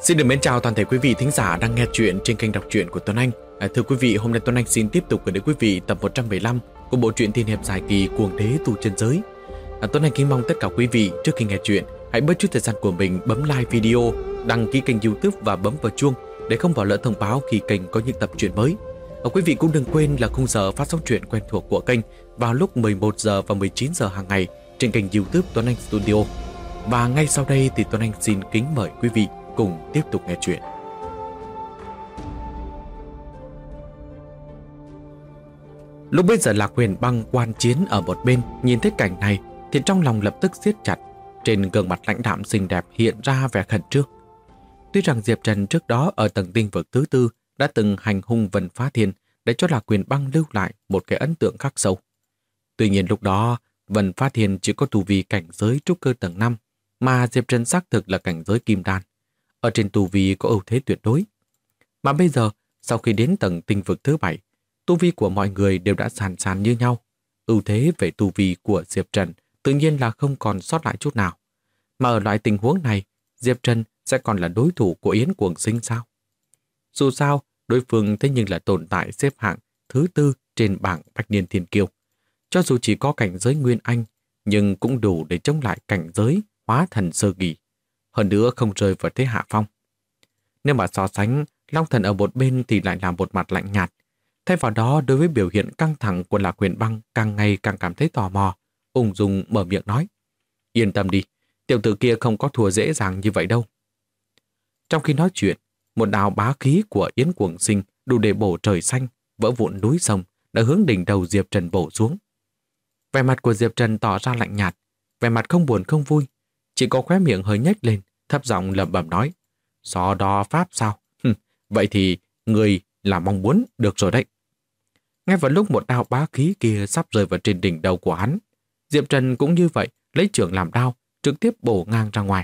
Xin được mến chào toàn thể quý vị thính giả đang nghe chuyện trên kênh đọc truyện của Tuấn Anh. Thưa quý vị, hôm nay Tuấn Anh xin tiếp tục gửi đến quý vị tập 115 của bộ truyện tiên hiệp dài kỳ Cuồng Đế Tu Chân Giới. Tuấn Anh kính mong tất cả quý vị trước khi nghe chuyện hãy bớt chút thời gian của mình bấm like video, đăng ký kênh YouTube và bấm vào chuông để không bỏ lỡ thông báo khi kênh có những tập truyện mới. Quý vị cũng đừng quên là khung giờ phát sóng truyện quen thuộc của kênh vào lúc 11 giờ và 19 giờ hàng ngày trên kênh YouTube Tuấn Anh Studio. Và ngay sau đây thì Tuấn Anh xin kính mời quý vị cùng tiếp tục nghe chuyện. Lúc bây giờ Lạc Huyền Băng quan chiến ở một bên nhìn thấy cảnh này thì trong lòng lập tức siết chặt, trên gương mặt lãnh đạm xinh đẹp hiện ra vẻ khẩn trương. Tuy rằng Diệp Trần trước đó ở tầng tinh vực thứ tư đã từng hành hung Vân Phá Thiên để cho Lạc Huyền Băng lưu lại một cái ấn tượng khắc sâu. Tuy nhiên lúc đó Vân Phá Thiên chỉ có tu vi cảnh giới trúc cơ tầng 5, mà Diệp Trần xác thực là cảnh giới kim đan, ở trên tu vi có ưu thế tuyệt đối. Mà bây giờ, sau khi đến tầng tinh vực thứ 7, tu vi của mọi người đều đã sàn sàn như nhau. Ưu thế về tu vi của Diệp Trần tự nhiên là không còn sót lại chút nào. Mà ở loại tình huống này, Diệp Trần sẽ còn là đối thủ của Yến Cuồng Sinh sao? Dù sao, đối phương thế nhưng là tồn tại xếp hạng thứ 4 trên bảng Bạch Niên Thiên Kiêu. Cho dù chỉ có cảnh giới Nguyên Anh, nhưng cũng đủ để chống lại cảnh giới Hóa Thần Sơ Kỳ. Hơn nữa không rơi vào thế hạ phong. Nếu mà so sánh, Long Thần ở một bên thì lại là một mặt lạnh nhạt. Thay vào đó, đối với biểu hiện căng thẳng của Lạc Huyền Băng càng ngày càng cảm thấy tò mò, ung dung mở miệng nói: "Yên tâm đi, tiểu tử kia không có thua dễ dàng như vậy đâu." Trong khi nói chuyện, một đạo bá khí của Yến Cuồng Sinh đủ để bổ trời xanh, vỡ vụn núi sông đã hướng đỉnh đầu Diệp Trần bổ xuống. Vẻ mặt của Diệp Trần tỏ ra lạnh nhạt, vẻ mặt không buồn không vui, chỉ có khóe miệng hơi nhếch lên, thấp giọng lẩm bẩm nói: "So đo pháp sao? Vậy thì người là mong muốn được rồi đấy." Ngay vào lúc một đao bá khí kia sắp rơi vào trên đỉnh đầu của hắn, Diệp Trần cũng như vậy, lấy chưởng làm đao, trực tiếp bổ ngang ra ngoài.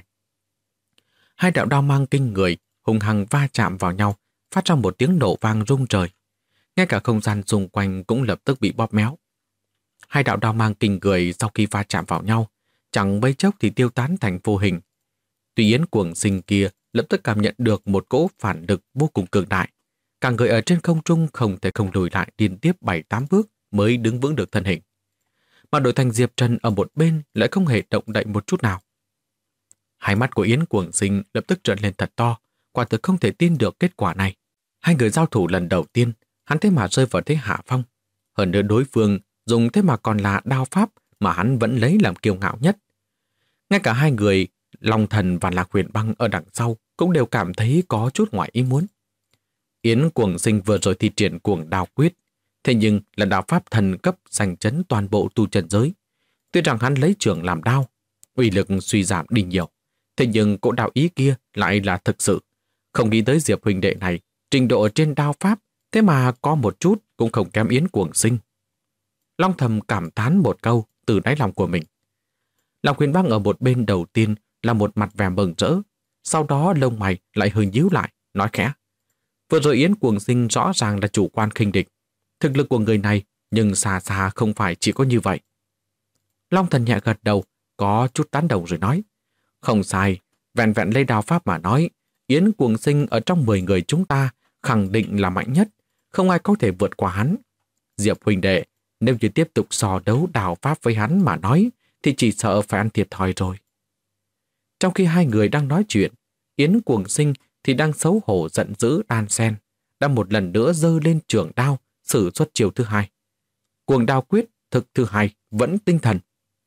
Hai đạo đao mang kinh người hùng hăng va chạm vào nhau, phát ra một tiếng nổ vang rung trời. Ngay cả không gian xung quanh cũng lập tức bị bóp méo. Hai đạo đao mang kinh người sau khi va chạm vào nhau, chẳng mấy chốc thì tiêu tán thành vô hình. Tuy Yến Cuồng Sinh kia lập tức cảm nhận được một cỗ phản lực vô cùng cường đại. Cả người ở trên không trung không thể không lùi lại liên tiếp 7-8 bước mới đứng vững được thân hình. Mà đổi thành Diệp Trần ở một bên lại không hề động đậy một chút nào. Hai mắt của Yến Cuồng Sinh lập tức trợn lên thật to, quả thực không thể tin được kết quả này. Hai người giao thủ lần đầu tiên, hắn thế mà rơi vào thế hạ phong. Hơn nữa đối phương dùng thế mà còn là đao pháp mà hắn vẫn lấy làm kiêu ngạo nhất. Ngay cả hai người, Long Thần và Lạc Huyền Băng ở đằng sau cũng đều cảm thấy có chút ngoài ý muốn. Yến Cuồng Sinh vừa rồi thi triển Cuồng Đao Quyết, thế nhưng là đao pháp thần cấp giành chấn toàn bộ tu chân giới. Tuy rằng hắn lấy chưởng làm đao, uy lực suy giảm đi nhiều, thế nhưng cỗ đạo ý kia lại là thực sự. Không nghĩ tới Diệp huynh đệ này, trình độ trên đao pháp, thế mà có một chút cũng không kém Yến Cuồng Sinh. Long Thầm cảm thán một câu từ đáy lòng của mình. Lạc Huyền Băng ở một bên đầu tiên là một mặt vẻ mừng rỡ, sau đó lông mày lại hơi nhíu lại, nói khẽ: "Vừa rồi Yến Cuồng Sinh rõ ràng là chủ quan khinh địch. Thực lực của người này, nhưng xa xa không phải chỉ có như vậy." Long Thần nhẹ gật đầu, có chút tán đồng rồi nói: "Không sai, vẹn vẹn lấy đao pháp mà nói, Yến Cuồng Sinh ở trong 10 người chúng ta khẳng định là mạnh nhất, không ai có thể vượt qua hắn. Diệp huynh đệ, nếu như tiếp tục so đấu đao pháp với hắn mà nói, thì chỉ sợ phải ăn thiệt thòi rồi." Trong khi hai người đang nói chuyện, Yến Cuồng Sinh thì đang xấu hổ giận dữ đan sen, đã một lần nữa giơ lên chưởng đao, sử xuất chiêu thứ hai. Cuồng Đao Quyết thực thứ hai, vẫn tinh thần.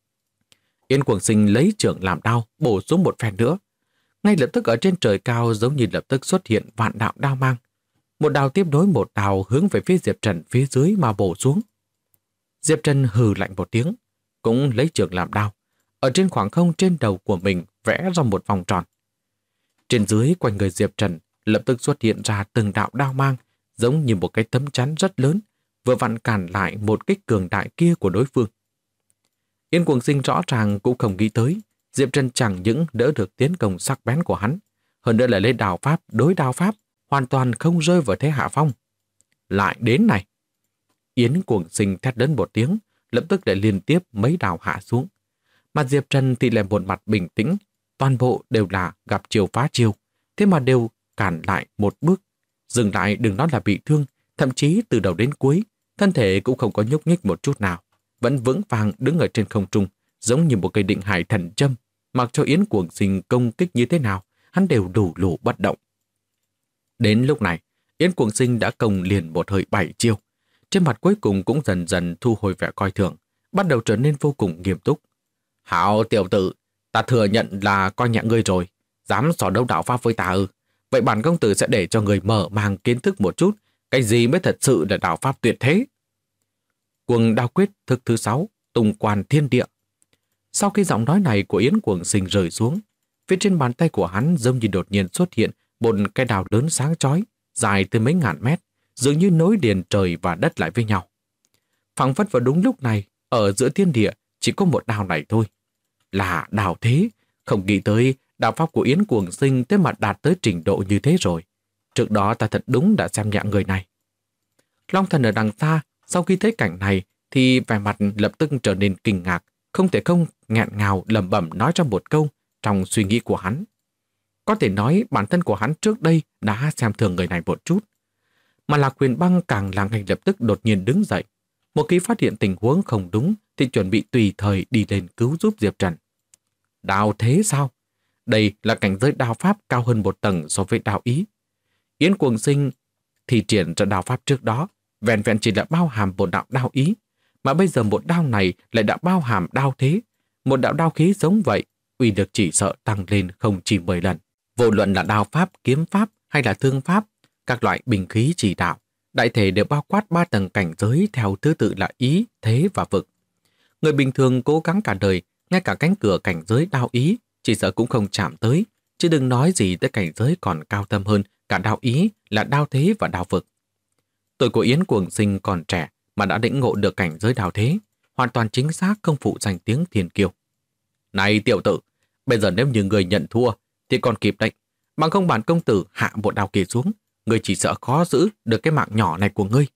Yến Cuồng Sinh lấy chưởng làm đao, bổ xuống một phen nữa. Ngay lập tức ở trên trời cao giống như lập tức xuất hiện vạn đạo đao mang. Một đao tiếp nối một đao hướng về phía Diệp Trần phía dưới mà bổ xuống. Diệp Trần hừ lạnh một tiếng, cũng lấy chưởng làm đao, ở trên khoảng không trên đầu của mình vẽ ra một vòng tròn. Trên dưới quanh người Diệp Trần lập tức xuất hiện ra từng đạo đao mang, giống như một cái tấm chắn rất lớn, vừa vặn cản lại một kích cường đại kia của đối phương. Yến Cuồng Sinh rõ ràng cũng không nghĩ tới, Diệp Trần chẳng những đỡ được tiến công sắc bén của hắn, hơn nữa là lấy đao pháp đối đao pháp, hoàn toàn không rơi vào thế hạ phong. Lại đến này! Yến Cuồng Sinh thét lớn một tiếng, lập tức lại liên tiếp mấy đao hạ xuống. Mà Diệp Trần thì lại một mặt bình tĩnh, toàn bộ đều là gặp chiều phá chiều, thế mà đều cản lại một bước. Dừng lại đừng nói là bị thương, thậm chí từ đầu đến cuối, thân thể cũng không có nhúc nhích một chút nào. Vẫn vững vàng đứng ở trên không trung, giống như một cây định hải thần châm. Mặc cho Yến Cuồng Sinh công kích như thế nào, hắn đều đủ lù bất động. Đến lúc này, Yến Cuồng Sinh đã công liền một hơi 7 chiêu. Trên mặt cuối cùng cũng dần dần thu hồi vẻ coi thường, bắt đầu trở nên vô cùng nghiêm túc. Hảo tiểu tử, ta thừa nhận là coi nhẹ ngươi rồi, dám so đấu đạo pháp với ta ư? Vậy bản công tử sẽ để cho người mở mang kiến thức một chút, cái gì mới thật sự là đạo pháp tuyệt thế. Cuồng đao quyết thức thứ 6, tung quan thiên địa. Sau khi giọng nói này của Yến Cuồng Sinh rơi xuống, phía trên bàn tay của hắn giống như đột nhiên xuất hiện một cái đào lớn sáng chói, dài tới mấy ngàn mét, dường như nối liền trời và đất lại với nhau. Phảng phất vào đúng lúc này, ở giữa thiên địa chỉ có một đao này thôi. Là đao thế, không nghĩ tới đạo pháp của Yến Cuồng Sinh thế mà đạt tới trình độ như thế rồi. Trước đó ta thật đúng đã xem nhẹ người này. Long Thần ở đằng xa, sau khi thấy cảnh này thì vẻ mặt lập tức trở nên kinh ngạc, không thể không nghẹn ngào lẩm bẩm nói ra một câu trong suy nghĩ của hắn. Có thể nói bản thân của hắn trước đây đã xem thường người này một chút. Mà Lạc Huyền Băng càng là ngay lập tức đột nhiên đứng dậy. Một khi phát hiện tình huống không đúng thì chuẩn bị tùy thời đi lên cứu giúp Diệp Trần. Đao thế sao? Đây là cảnh giới đao pháp cao hơn một tầng so với đao ý. Yến Cuồng Sinh thì triển ra đao pháp trước đó, vẹn vẹn chỉ là bao hàm một đạo đao ý, mà bây giờ một đao này lại đã bao hàm đao thế. Một đạo đao khí giống vậy, uy lực chỉ sợ tăng lên không chỉ 10 lần. Vô luận là đao pháp, kiếm pháp hay là thương pháp, các loại binh khí chỉ đạo, đại thể đều bao quát 3 tầng cảnh giới theo thứ tự là ý, thế và vực. Người bình thường cố gắng cả đời, ngay cả cánh cửa cảnh giới đao ý, chỉ sợ cũng không chạm tới, chứ đừng nói gì tới cảnh giới còn cao thâm hơn cả đao ý là đao thế và đao vực. Tuổi của Yến Cuồng Sinh còn trẻ mà đã lĩnh ngộ được cảnh giới đao thế, hoàn toàn chính xác không phụ danh tiếng thiên kiêu. Này tiểu tử, bây giờ nếu như người nhận thua thì còn kịp đấy, bằng không bản công tử hạ một đao kia xuống, người chỉ sợ khó giữ được cái mạng nhỏ này của ngươi.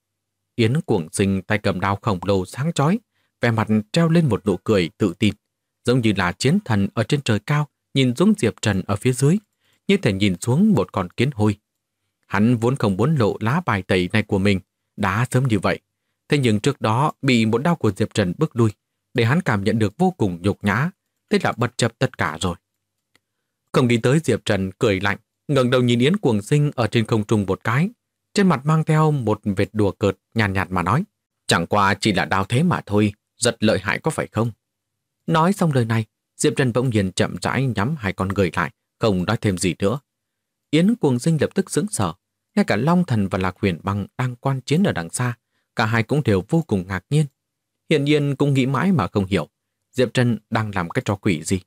Yến Cuồng Sinh tay cầm đao khổng lồ sáng chói, vẻ mặt treo lên một nụ cười tự tin, giống như là chiến thần ở trên trời cao nhìn xuống Diệp Trần ở phía dưới, như thể nhìn xuống một con kiến hôi. Hắn vốn không muốn lộ lá bài tẩy này của mình, đã sớm như vậy. Thế nhưng trước đó bị một đao của Diệp Trần bước lui, để hắn cảm nhận được vô cùng nhục nhã, thế là bất chấp tất cả rồi. Không nghĩ tới Diệp Trần cười lạnh, ngẩng đầu nhìn Yến Cuồng Sinh ở trên không trung một cái, trên mặt mang theo một vệt đùa cợt nhàn nhạt mà nói, chẳng qua chỉ là đao thế mà thôi, rất lợi hại có phải không? Nói xong lời này, Diệp Trần bỗng nhiên chậm rãi nhắm hai con người lại, không nói thêm gì nữa. Yến Cuồng Sinh lập tức sững sờ, ngay cả Long Thần và Lạc Huyền Băng đang quan chiến ở đằng xa, cả hai cũng đều vô cùng ngạc nhiên. Hiển nhiên cũng nghĩ mãi mà không hiểu, Diệp Trần đang làm cái trò quỷ gì.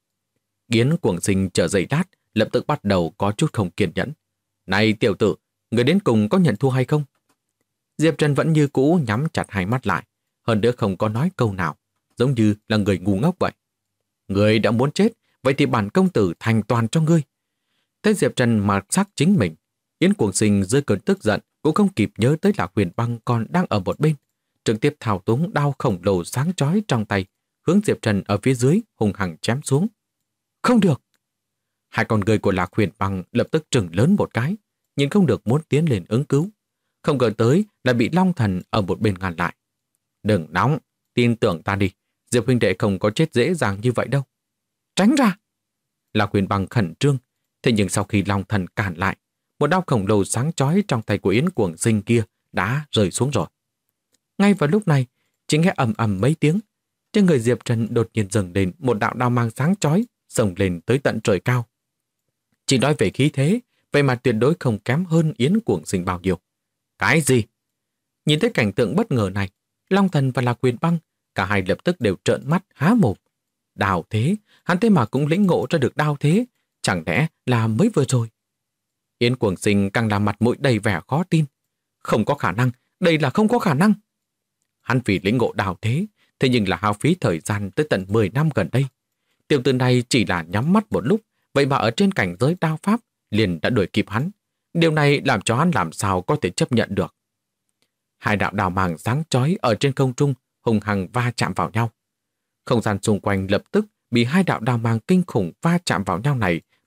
Yến Cuồng Sinh chờ giây lát, lập tức bắt đầu có chút không kiên nhẫn. Này tiểu tử, người đến cùng có nhận thua hay không? Diệp Trần vẫn như cũ nhắm chặt hai mắt lại, hơn nữa không có nói câu nào, giống như là người ngu ngốc vậy. Người đã muốn chết, vậy thì bản công tử thành toàn cho ngươi. Thấy Diệp Trần mặt sắc chính mình, Yến Cuồng Sinh dưới cơn tức giận cũng không kịp nhớ tới Lạc Huyền Băng còn đang ở một bên, trực tiếp thao túng đao khổng lồ sáng chói trong tay, hướng Diệp Trần ở phía dưới hùng hăng chém xuống. Không được! Hai con người của Lạc Huyền Băng lập tức trừng lớn một cái, nhưng không được muốn tiến lên ứng cứu. Không ngờ tới là bị Long Thần ở một bên ngăn lại. Đừng nóng, tin tưởng ta đi, Diệp huynh đệ không có chết dễ dàng như vậy đâu. Tránh ra! Lạc Huyền Băng khẩn trương, thế nhưng sau khi Long Thần cản lại, một đao khổng lồ sáng chói trong tay của Yến Cuồng Sinh kia đã rơi xuống rồi. Ngay vào lúc này, chỉ nghe ầm ầm mấy tiếng, trên người Diệp Trần đột nhiên dâng lên một đạo đao mang sáng chói, xông lên tới tận trời cao. Chỉ nói về khí thế, vậy mà tuyệt đối không kém hơn Yến Cuồng Sinh bao nhiêu. Cái gì? Nhìn thấy cảnh tượng bất ngờ này, Long Thần và Lạc Huyền Băng, cả hai lập tức đều trợn mắt há mồm. Đao thế, hắn thế mà cũng lĩnh ngộ ra được đao thế, chẳng lẽ là mới vừa rồi? Yến Cuồng Sinh càng làm mặt mũi đầy vẻ khó tin. Không có khả năng, đây là không có khả năng. Hắn vì lĩnh ngộ đao thế, thế nhưng là hao phí thời gian tới tận 10 năm gần đây. Tiểu tử này chỉ là nhắm mắt một lúc, vậy mà ở trên cảnh giới đao pháp liền đã đuổi kịp hắn. Điều này làm cho hắn làm sao có thể chấp nhận được. Hai đạo đao mang sáng chói ở trên không trung hùng hăng va chạm vào nhau. Không gian xung quanh lập tức bị hai đạo đao mang kinh khủng va chạm vào nhau này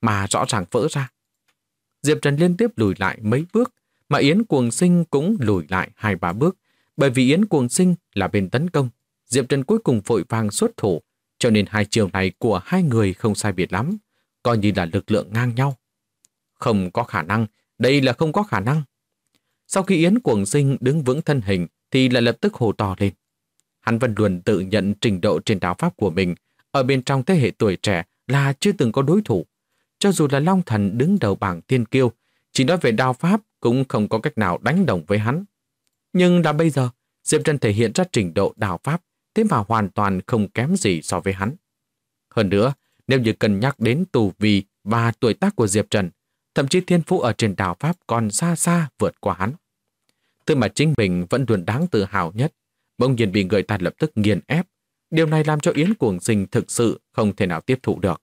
mà rõ ràng vỡ ra. Diệp Trần liên tiếp lùi lại mấy bước, mà Yến Cuồng Sinh cũng lùi lại 2-3 bước, bởi vì Yến Cuồng Sinh là bên tấn công. Diệp Trần cuối cùng vội vàng xuất thủ, cho nên hai chiều này của hai người không sai biệt lắm, coi như là lực lượng ngang nhau. Không có khả năng, đây là không có khả năng. Sau khi Yến Cuồng Sinh đứng vững thân hình thì lại lập tức hô to lên. Hắn vẫn luôn tự nhận trình độ trên đạo pháp của mình ở bên trong thế hệ tuổi trẻ là chưa từng có đối thủ. Cho dù là Long Thần đứng đầu bảng thiên kiêu, chỉ nói về đạo pháp cũng không có cách nào đánh đồng với hắn. Nhưng đã bây giờ, Diệp Trần thể hiện ra trình độ đạo pháp, thế mà hoàn toàn không kém gì so với hắn. Hơn nữa, nếu như cân nhắc đến tu vi và tuổi tác của Diệp Trần, thậm chí thiên phú ở trên đạo pháp còn xa xa vượt qua hắn. Thứ mà chính mình vẫn luôn đáng tự hào nhất, bỗng nhiên bị người ta lập tức nghiền ép. Điều này làm cho Yến Cuồng Sinh thực sự không thể nào tiếp thụ được.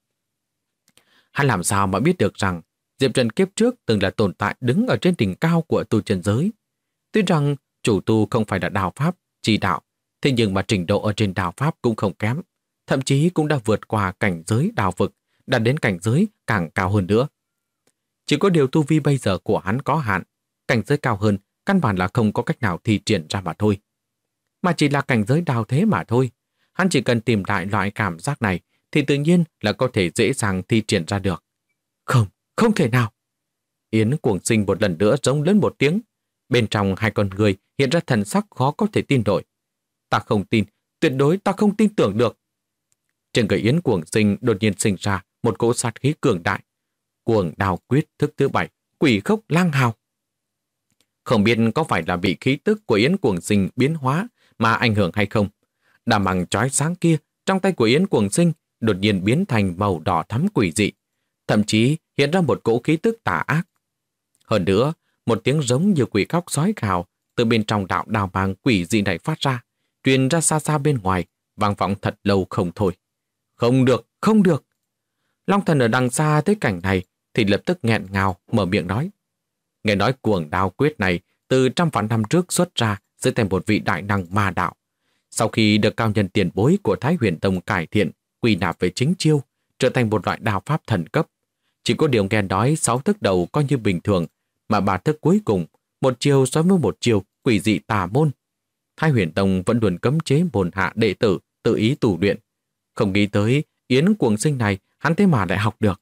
Hắn làm sao mà biết được rằng Diệp Trần kiếp trước từng là tồn tại đứng ở trên đỉnh cao của tu chân giới. Tuy rằng chủ tu không phải là đạo pháp, chỉ đạo, thế nhưng mà trình độ ở trên đạo pháp cũng không kém, thậm chí cũng đã vượt qua cảnh giới đạo vực, đạt đến cảnh giới càng cao hơn nữa. Chỉ có điều tu vi bây giờ của hắn có hạn, cảnh giới cao hơn căn bản là không có cách nào thi triển ra mà thôi. Mà chỉ là cảnh giới đạo thế mà thôi. Hắn chỉ cần tìm lại loại cảm giác này thì tự nhiên là có thể dễ dàng thi triển ra được. Không, không thể nào. Yến Cuồng Sinh một lần nữa rống lớn một tiếng. Bên trong hai con người hiện ra thần sắc khó có thể tin nổi. Ta không tin, tuyệt đối ta không tin tưởng được. Trên người Yến Cuồng Sinh đột nhiên sinh ra một cỗ sát khí cường đại. Cuồng Đao Quyết thức thứ 7, Quỷ Khốc Lang Hào. Không biết có phải là bị khí tức của Yến Cuồng Sinh biến hóa mà ảnh hưởng hay không. Đàm bằng chói sáng kia trong tay của Yến Cuồng Sinh đột nhiên biến thành màu đỏ thắm quỷ dị, thậm chí hiện ra một cỗ khí tức tà ác. Hơn nữa, một tiếng giống như quỷ khóc sói gào từ bên trong đạo đào mang quỷ dị này phát ra, truyền ra xa xa bên ngoài, vang vọng thật lâu không thôi. Không được, không được. Long Thần ở đằng xa thấy cảnh này thì lập tức nghẹn ngào mở miệng nói. Nghe nói Cuồng Đao Quyết này từ trăm vạn năm trước xuất ra dưới tay một vị đại năng ma đạo. Sau khi được cao nhân tiền bối của Thái Huyền Tông cải thiện, quy nạp về chính chiêu, trở thành một loại đạo pháp thần cấp. Chỉ có điều nghe nói 6 thức đầu coi như bình thường, mà 3 thức cuối cùng, một chiều so với một chiều quỷ dị tà môn. Thái Huyền Tông vẫn luôn cấm chế môn hạ đệ tử tự ý tu luyện. Không nghĩ tới Yến Cuồng Sinh này hắn thế mà lại học được.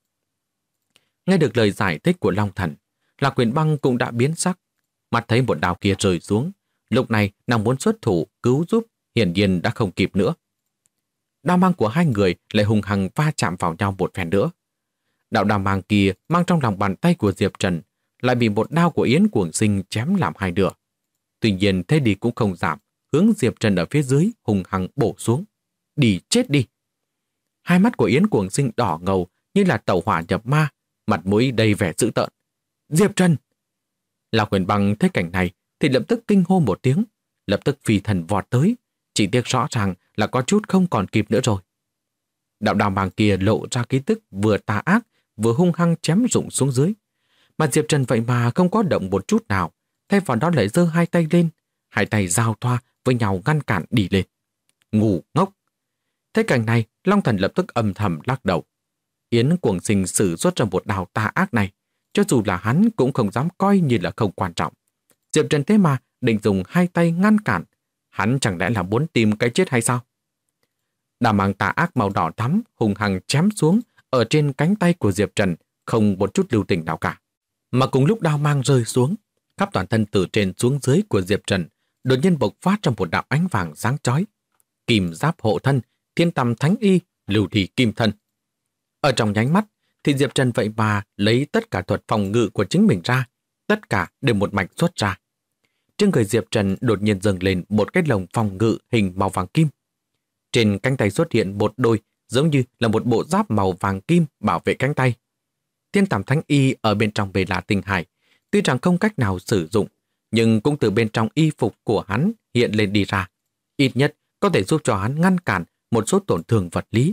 Nghe được lời giải thích của Long Thần, Lạc Huyền Băng cũng đã biến sắc, mắt thấy một đao kia rơi xuống. Lúc này nàng muốn xuất thủ cứu giúp, hiển nhiên đã không kịp nữa. Đao mang của hai người lại hùng hăng va chạm vào nhau một phen nữa. Đạo đao mang kia mang trong lòng bàn tay của Diệp Trần lại bị một đao của Yến Cuồng Sinh chém làm hai nửa. Tuy nhiên thế đi cũng không giảm, hướng Diệp Trần ở phía dưới hùng hăng bổ xuống. Đi chết đi! Hai mắt của Yến Cuồng Sinh đỏ ngầu như là tẩu hỏa nhập ma, mặt mũi đầy vẻ dữ tợn. Diệp Trần! Lạc Huyền Băng thấy cảnh này thì lập tức kinh hô một tiếng, lập tức phi thần vọt tới, chỉ tiếc rõ ràng là có chút không còn kịp nữa rồi. Đạo đao mang kia lộ ra khí tức vừa tà ác vừa hung hăng chém rụng xuống dưới, mà Diệp Trần vậy mà không có động một chút nào, thay vào đó lại giơ hai tay lên, hai tay giao thoa với nhau ngăn cản đi lên. Ngu ngốc! Thấy cảnh này, Long Thần lập tức âm thầm lắc đầu. Yến Cuồng Sinh sử xuất ra một đao tà ác này, cho dù là hắn cũng không dám coi như là không quan trọng. Diệp Trần thế mà định dùng hai tay ngăn cản, hắn chẳng lẽ là muốn tìm cái chết hay sao? Đao mang tà ác màu đỏ thắm hùng hăng chém xuống ở trên cánh tay của Diệp Trần, không một chút lưu tình nào cả. Mà cùng lúc đao mang rơi xuống, khắp toàn thân từ trên xuống dưới của Diệp Trần đột nhiên bộc phát trong một đạo ánh vàng sáng chói. Kim giáp hộ thân, thiên tầm thánh y, lưu thị kim thân. Ở trong nháy mắt thì Diệp Trần vậy mà lấy tất cả thuật phòng ngự của chính mình ra, tất cả đều một mạch xuất ra. Trên người Diệp Trần đột nhiên dâng lên một cái lồng phòng ngự hình màu vàng kim. Trên cánh tay xuất hiện một đôi giống như là một bộ giáp màu vàng kim bảo vệ cánh tay. Thiên tàm thánh y ở bên trong bề lạ tinh hải, tuy rằng không cách nào sử dụng, nhưng cũng từ bên trong y phục của hắn hiện lên đi ra. Ít nhất có thể giúp cho hắn ngăn cản một số tổn thương vật lý.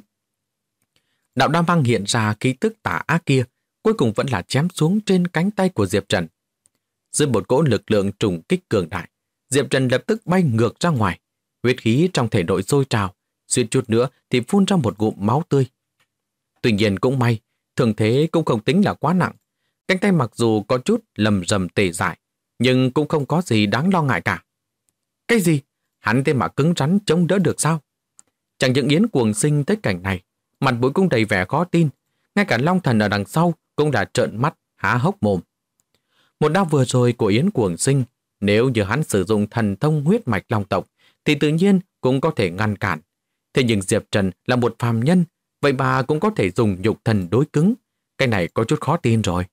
Đạo đao mang hiện ra khí tức tà ác kia, cuối cùng vẫn là chém xuống trên cánh tay của Diệp Trần. Dưới một cỗ lực lượng trùng kích cường đại, Diệp Trần lập tức bay ngược ra ngoài, huyết khí trong thể nội sôi trào, suýt chút nữa thì phun ra một ngụm máu tươi. Tuy nhiên cũng may, Thường thế cũng không tính là quá nặng. Cánh tay mặc dù có chút lầm rầm tê dại, nhưng cũng không có gì đáng lo ngại cả. Cái gì? Hắn thế mà cứng rắn chống đỡ được sao? Chẳng những Yến Cuồng Sinh tới cảnh này, mặt mũi cũng đầy vẻ khó tin. Ngay cả Long Thần ở đằng sau cũng đã trợn mắt, há hốc mồm. Một đao vừa rồi của Yến Cuồng Sinh, nếu như hắn sử dụng thần thông huyết mạch long tộc, thì tự nhiên cũng có thể ngăn cản. Thế nhưng Diệp Trần là một phàm nhân, vậy mà cũng có thể dùng nhục thần đối cứng. Cái này có chút khó tin rồi.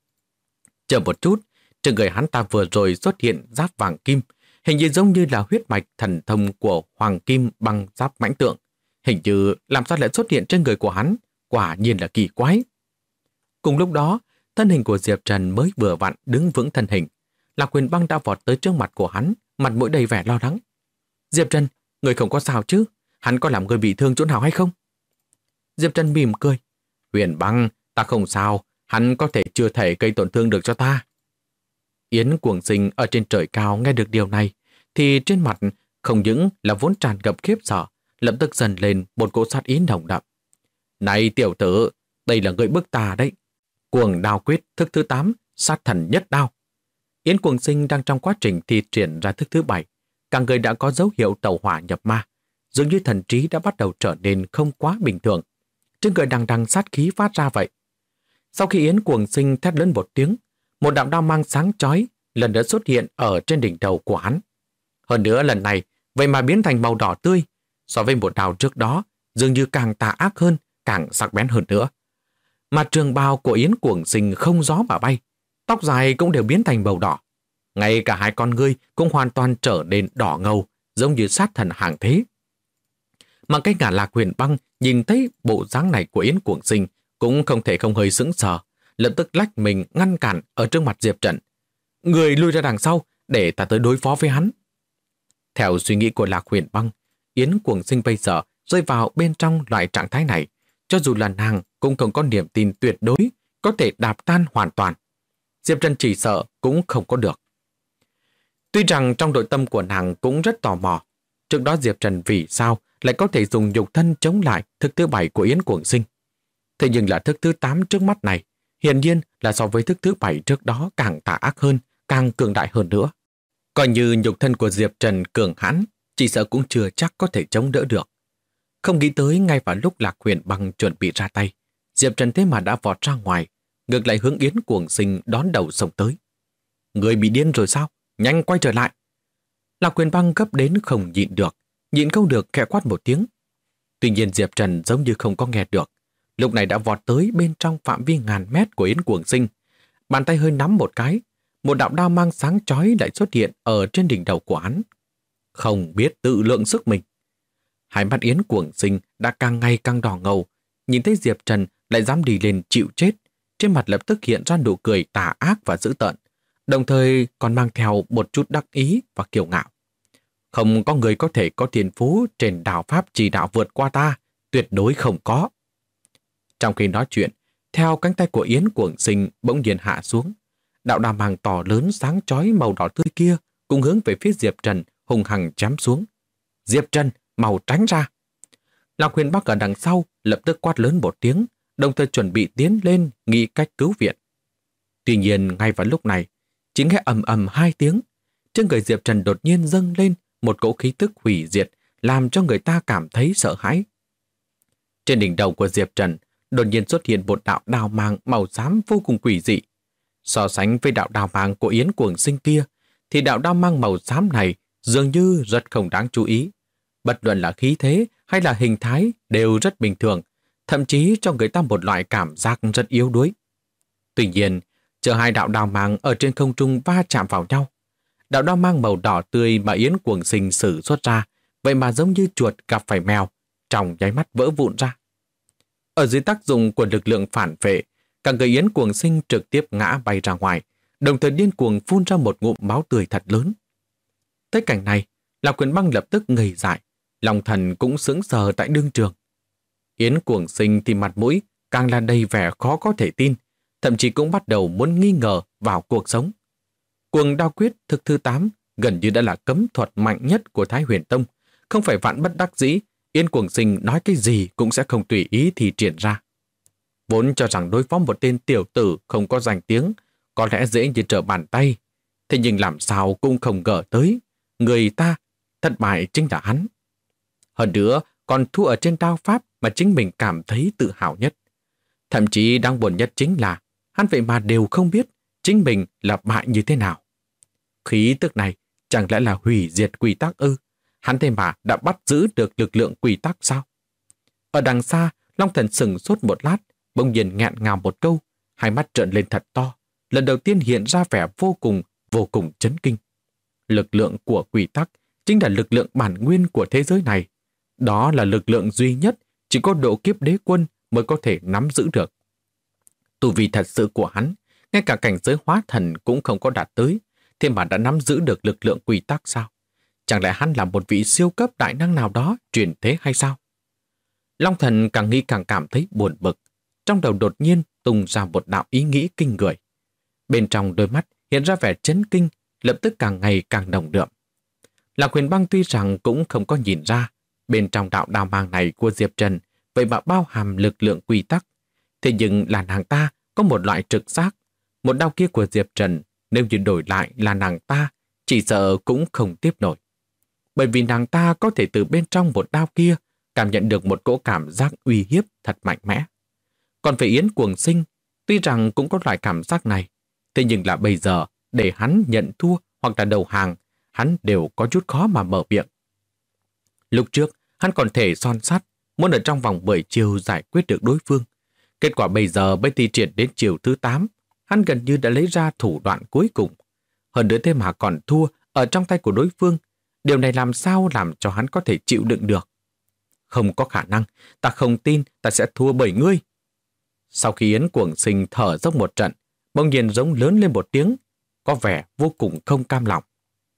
Chờ một chút, trên người hắn ta vừa rồi xuất hiện giáp vàng kim, hình như giống như là huyết mạch thần thông của Hoàng Kim băng giáp mãnh tượng. Hình như làm sao lại xuất hiện trên người của hắn, quả nhiên là kỳ quái. Cùng lúc đó, thân hình của Diệp Trần mới vừa vặn đứng vững thân hình. Lạc Huyền Băng đã vọt tới trước mặt của hắn, mặt mũi đầy vẻ lo lắng. Diệp Trần, người không có sao chứ? Hắn có làm người bị thương chỗ nào hay không? Diệp Trần mỉm cười. Huyền Băng, ta không sao, hắn có thể chưa thể gây tổn thương được cho ta. Yến Cuồng Sinh ở trên trời cao nghe được điều này, thì trên mặt không những là vốn tràn ngập khiếp sợ, lập tức dần lên một cỗ sát ý nồng đậm. Này tiểu tử, đây là người bức ta đấy. Cuồng đao quyết thức thứ 8, sát thần nhất đao. Yến Cuồng Sinh đang trong quá trình thi triển ra thức thứ 7, cả người đã có dấu hiệu tẩu hỏa nhập ma, dường như thần trí đã bắt đầu trở nên không quá bình thường. Trên người đằng đằng sát khí phát ra vậy. Sau khi Yến Cuồng Sinh thét lớn một tiếng, một đạo đao mang sáng chói lần nữa xuất hiện ở trên đỉnh đầu của hắn. Hơn nữa lần này, vậy mà biến thành màu đỏ tươi, so với một đao trước đó, dường như càng tà ác hơn, càng sắc bén hơn nữa. Mà trường bào của Yến Cuồng Sinh không gió mà bay, tóc dài cũng đều biến thành màu đỏ. Ngay cả hai con ngươi cũng hoàn toàn trở nên đỏ ngầu, giống như sát thần hàng thế. Mà cái ngả Lạc Huyền Băng nhìn thấy bộ dáng này của Yến Cuồng Sinh cũng không thể không hơi sững sờ, lập tức lách mình ngăn cản ở trước mặt Diệp Trần. Người lui ra đằng sau để ta tới đối phó với hắn. Theo suy nghĩ của Lạc Huyền Băng, Yến Cuồng Sinh bây giờ rơi vào bên trong loại trạng thái này, cho dù là nàng cũng không có niềm tin tuyệt đối có thể đạp tan hoàn toàn. Diệp Trần chỉ sợ cũng không có được. Tuy rằng trong nội tâm của nàng cũng rất tò mò, trước đó Diệp Trần vì sao lại có thể dùng nhục thân chống lại thức thứ 7 của Yến Cuồng Sinh. Thế nhưng là thức thứ 8 trước mắt này, hiển nhiên là so với thức thứ 7 trước đó càng tà ác hơn, càng cường đại hơn nữa. Coi như nhục thân của Diệp Trần cường hãn, chỉ sợ cũng chưa chắc có thể chống đỡ được. Không nghĩ tới ngay vào lúc Lạc Huyền Băng chuẩn bị ra tay, Diệp Trần thế mà đã vọt ra ngoài, ngược lại hướng Yến Cuồng Sinh đón đầu xông tới. Người bị điên rồi sao? Nhanh quay trở lại! Lạc Huyền Băng gấp đến không nhịn không được khẽ quát một tiếng. Tuy nhiên Diệp Trần giống như không có nghe được, lúc này đã vọt tới bên trong phạm vi ngàn mét của Yến Cuồng Sinh. Bàn tay hơi nắm một cái, một đạo đao mang sáng chói lại xuất hiện ở trên đỉnh đầu của hắn. Không biết tự lượng sức mình. Hai mắt Yến Cuồng Sinh đã càng ngày càng đỏ ngầu, nhìn thấy Diệp Trần lại dám đi lên chịu chết, trên mặt lập tức hiện ra nụ cười tà ác và dữ tợn, đồng thời còn mang theo một chút đắc ý và kiêu ngạo. Không có người có thể có thiên phú trên đạo pháp chỉ đạo vượt qua ta, tuyệt đối không có. Trong khi nói chuyện, theo cánh tay của Yến Cuồng Sinh bỗng nhiên hạ xuống, đạo đao mang to lớn sáng chói màu đỏ tươi kia cùng hướng về phía Diệp Trần hùng hằng chém xuống. Diệp Trần, mau tránh ra! Lạc Huyền Bắc ở đằng sau lập tức quát lớn một tiếng, đồng thời chuẩn bị tiến lên nghĩ cách cứu viện. Tuy nhiên ngay vào lúc này, chỉ nghe ầm ầm hai tiếng, trên người Diệp Trần đột nhiên dâng lên một cỗ khí tức hủy diệt, làm cho người ta cảm thấy sợ hãi. Trên đỉnh đầu của Diệp Trần đột nhiên xuất hiện một đạo đao mang màu xám vô cùng quỷ dị. So sánh với đạo đao mang của Yến Cuồng Sinh kia, thì đạo đao mang màu xám này dường như rất không đáng chú ý. Bất luận là khí thế hay là hình thái đều rất bình thường, thậm chí cho người ta một loại cảm giác rất yếu đuối. Tuy nhiên, chờ hai đạo đao mang ở trên không trung va chạm vào nhau, đạo đao mang màu đỏ tươi mà Yến Cuồng Sinh sử xuất ra, vậy mà giống như chuột gặp phải mèo, trong nháy mắt vỡ vụn ra. Ở dưới tác dụng của lực lượng phản vệ, cả người Yến Cuồng Sinh trực tiếp ngã bay ra ngoài, đồng thời điên cuồng phun ra một ngụm máu tươi thật lớn. Tới cảnh này, Lạc Huyền Băng lập tức ngây dại, lòng thần cũng sững sờ tại đương trường. Yến Cuồng Sinh thì mặt mũi càng là đầy vẻ khó có thể tin, thậm chí cũng bắt đầu muốn nghi ngờ vào cuộc sống. Cuồng đao quyết thức thứ 8 gần như đã là cấm thuật mạnh nhất của Thái Huyền Tông, không phải vạn bất đắc dĩ, Yến Cuồng Sinh nói cái gì cũng sẽ không tùy ý thì triển ra. Vốn cho rằng đối phó một tên tiểu tử không có danh tiếng, có lẽ dễ như trở bàn tay. Thế nhưng làm sao cũng không ngờ tới, người ta thất bại chính là hắn. Hơn nữa, còn thua ở trên đao pháp mà chính mình cảm thấy tự hào nhất. Thậm chí đáng buồn nhất chính là hắn vậy mà đều không biết chính mình là bại như thế nào. Khí tức này chẳng lẽ là hủy diệt quy tắc ư? Hắn thế mà đã bắt giữ được lực lượng quy tắc sao? Ở đằng xa, Long Thần sững sốt một lát, bỗng nhiên nghẹn ngào một câu, hai mắt trợn lên thật to, lần đầu tiên hiện ra vẻ vô cùng chấn kinh. Lực lượng của quy tắc chính là lực lượng bản nguyên của thế giới này. Đó là lực lượng duy nhất chỉ có độ kiếp đế quân mới có thể nắm giữ được. Tu vi thật sự của hắn, ngay cả cảnh giới hóa thần cũng không có đạt tới, thế mà đã nắm giữ được lực lượng quy tắc sao? Chẳng lẽ hắn là một vị siêu cấp đại năng nào đó truyền thế hay sao? Long Thần càng nghĩ càng cảm thấy buồn bực. Trong đầu đột nhiên tung ra một đạo ý nghĩ kinh người. Bên trong đôi mắt hiện ra vẻ chấn kinh, lập tức càng ngày càng nồng đượm. Lạc Huyền Băng tuy rằng cũng không có nhìn ra, bên trong đạo đao mang này của Diệp Trần vậy mà bao hàm lực lượng quy tắc. Thế nhưng là nàng ta có một loại trực giác. Một đao kia của Diệp Trần, nếu như đổi lại là nàng ta, chỉ sợ cũng không tiếp nổi. Bởi vì nàng ta có thể từ bên trong một đao kia cảm nhận được một cỗ cảm giác uy hiếp thật mạnh mẽ. Còn về Yến Cuồng Sinh, tuy rằng cũng có loại cảm giác này, thế nhưng là bây giờ để hắn nhận thua hoặc là đầu hàng, hắn đều có chút khó mà mở miệng. Lúc trước, hắn còn thể son sắt, muốn ở trong vòng 10 chiều giải quyết được đối phương. Kết quả bây giờ mới thi triển đến chiều thứ 8, hắn gần như đã lấy ra thủ đoạn cuối cùng. Hơn nữa thế mà còn thua ở trong tay của đối phương. Điều này làm sao làm cho hắn có thể chịu đựng được? Không có khả năng, ta không tin ta sẽ thua bởi ngươi. Sau khi Yến Cuồng Sinh thở dốc một trận, bỗng nhiên giống lớn lên một tiếng, có vẻ vô cùng không cam lòng.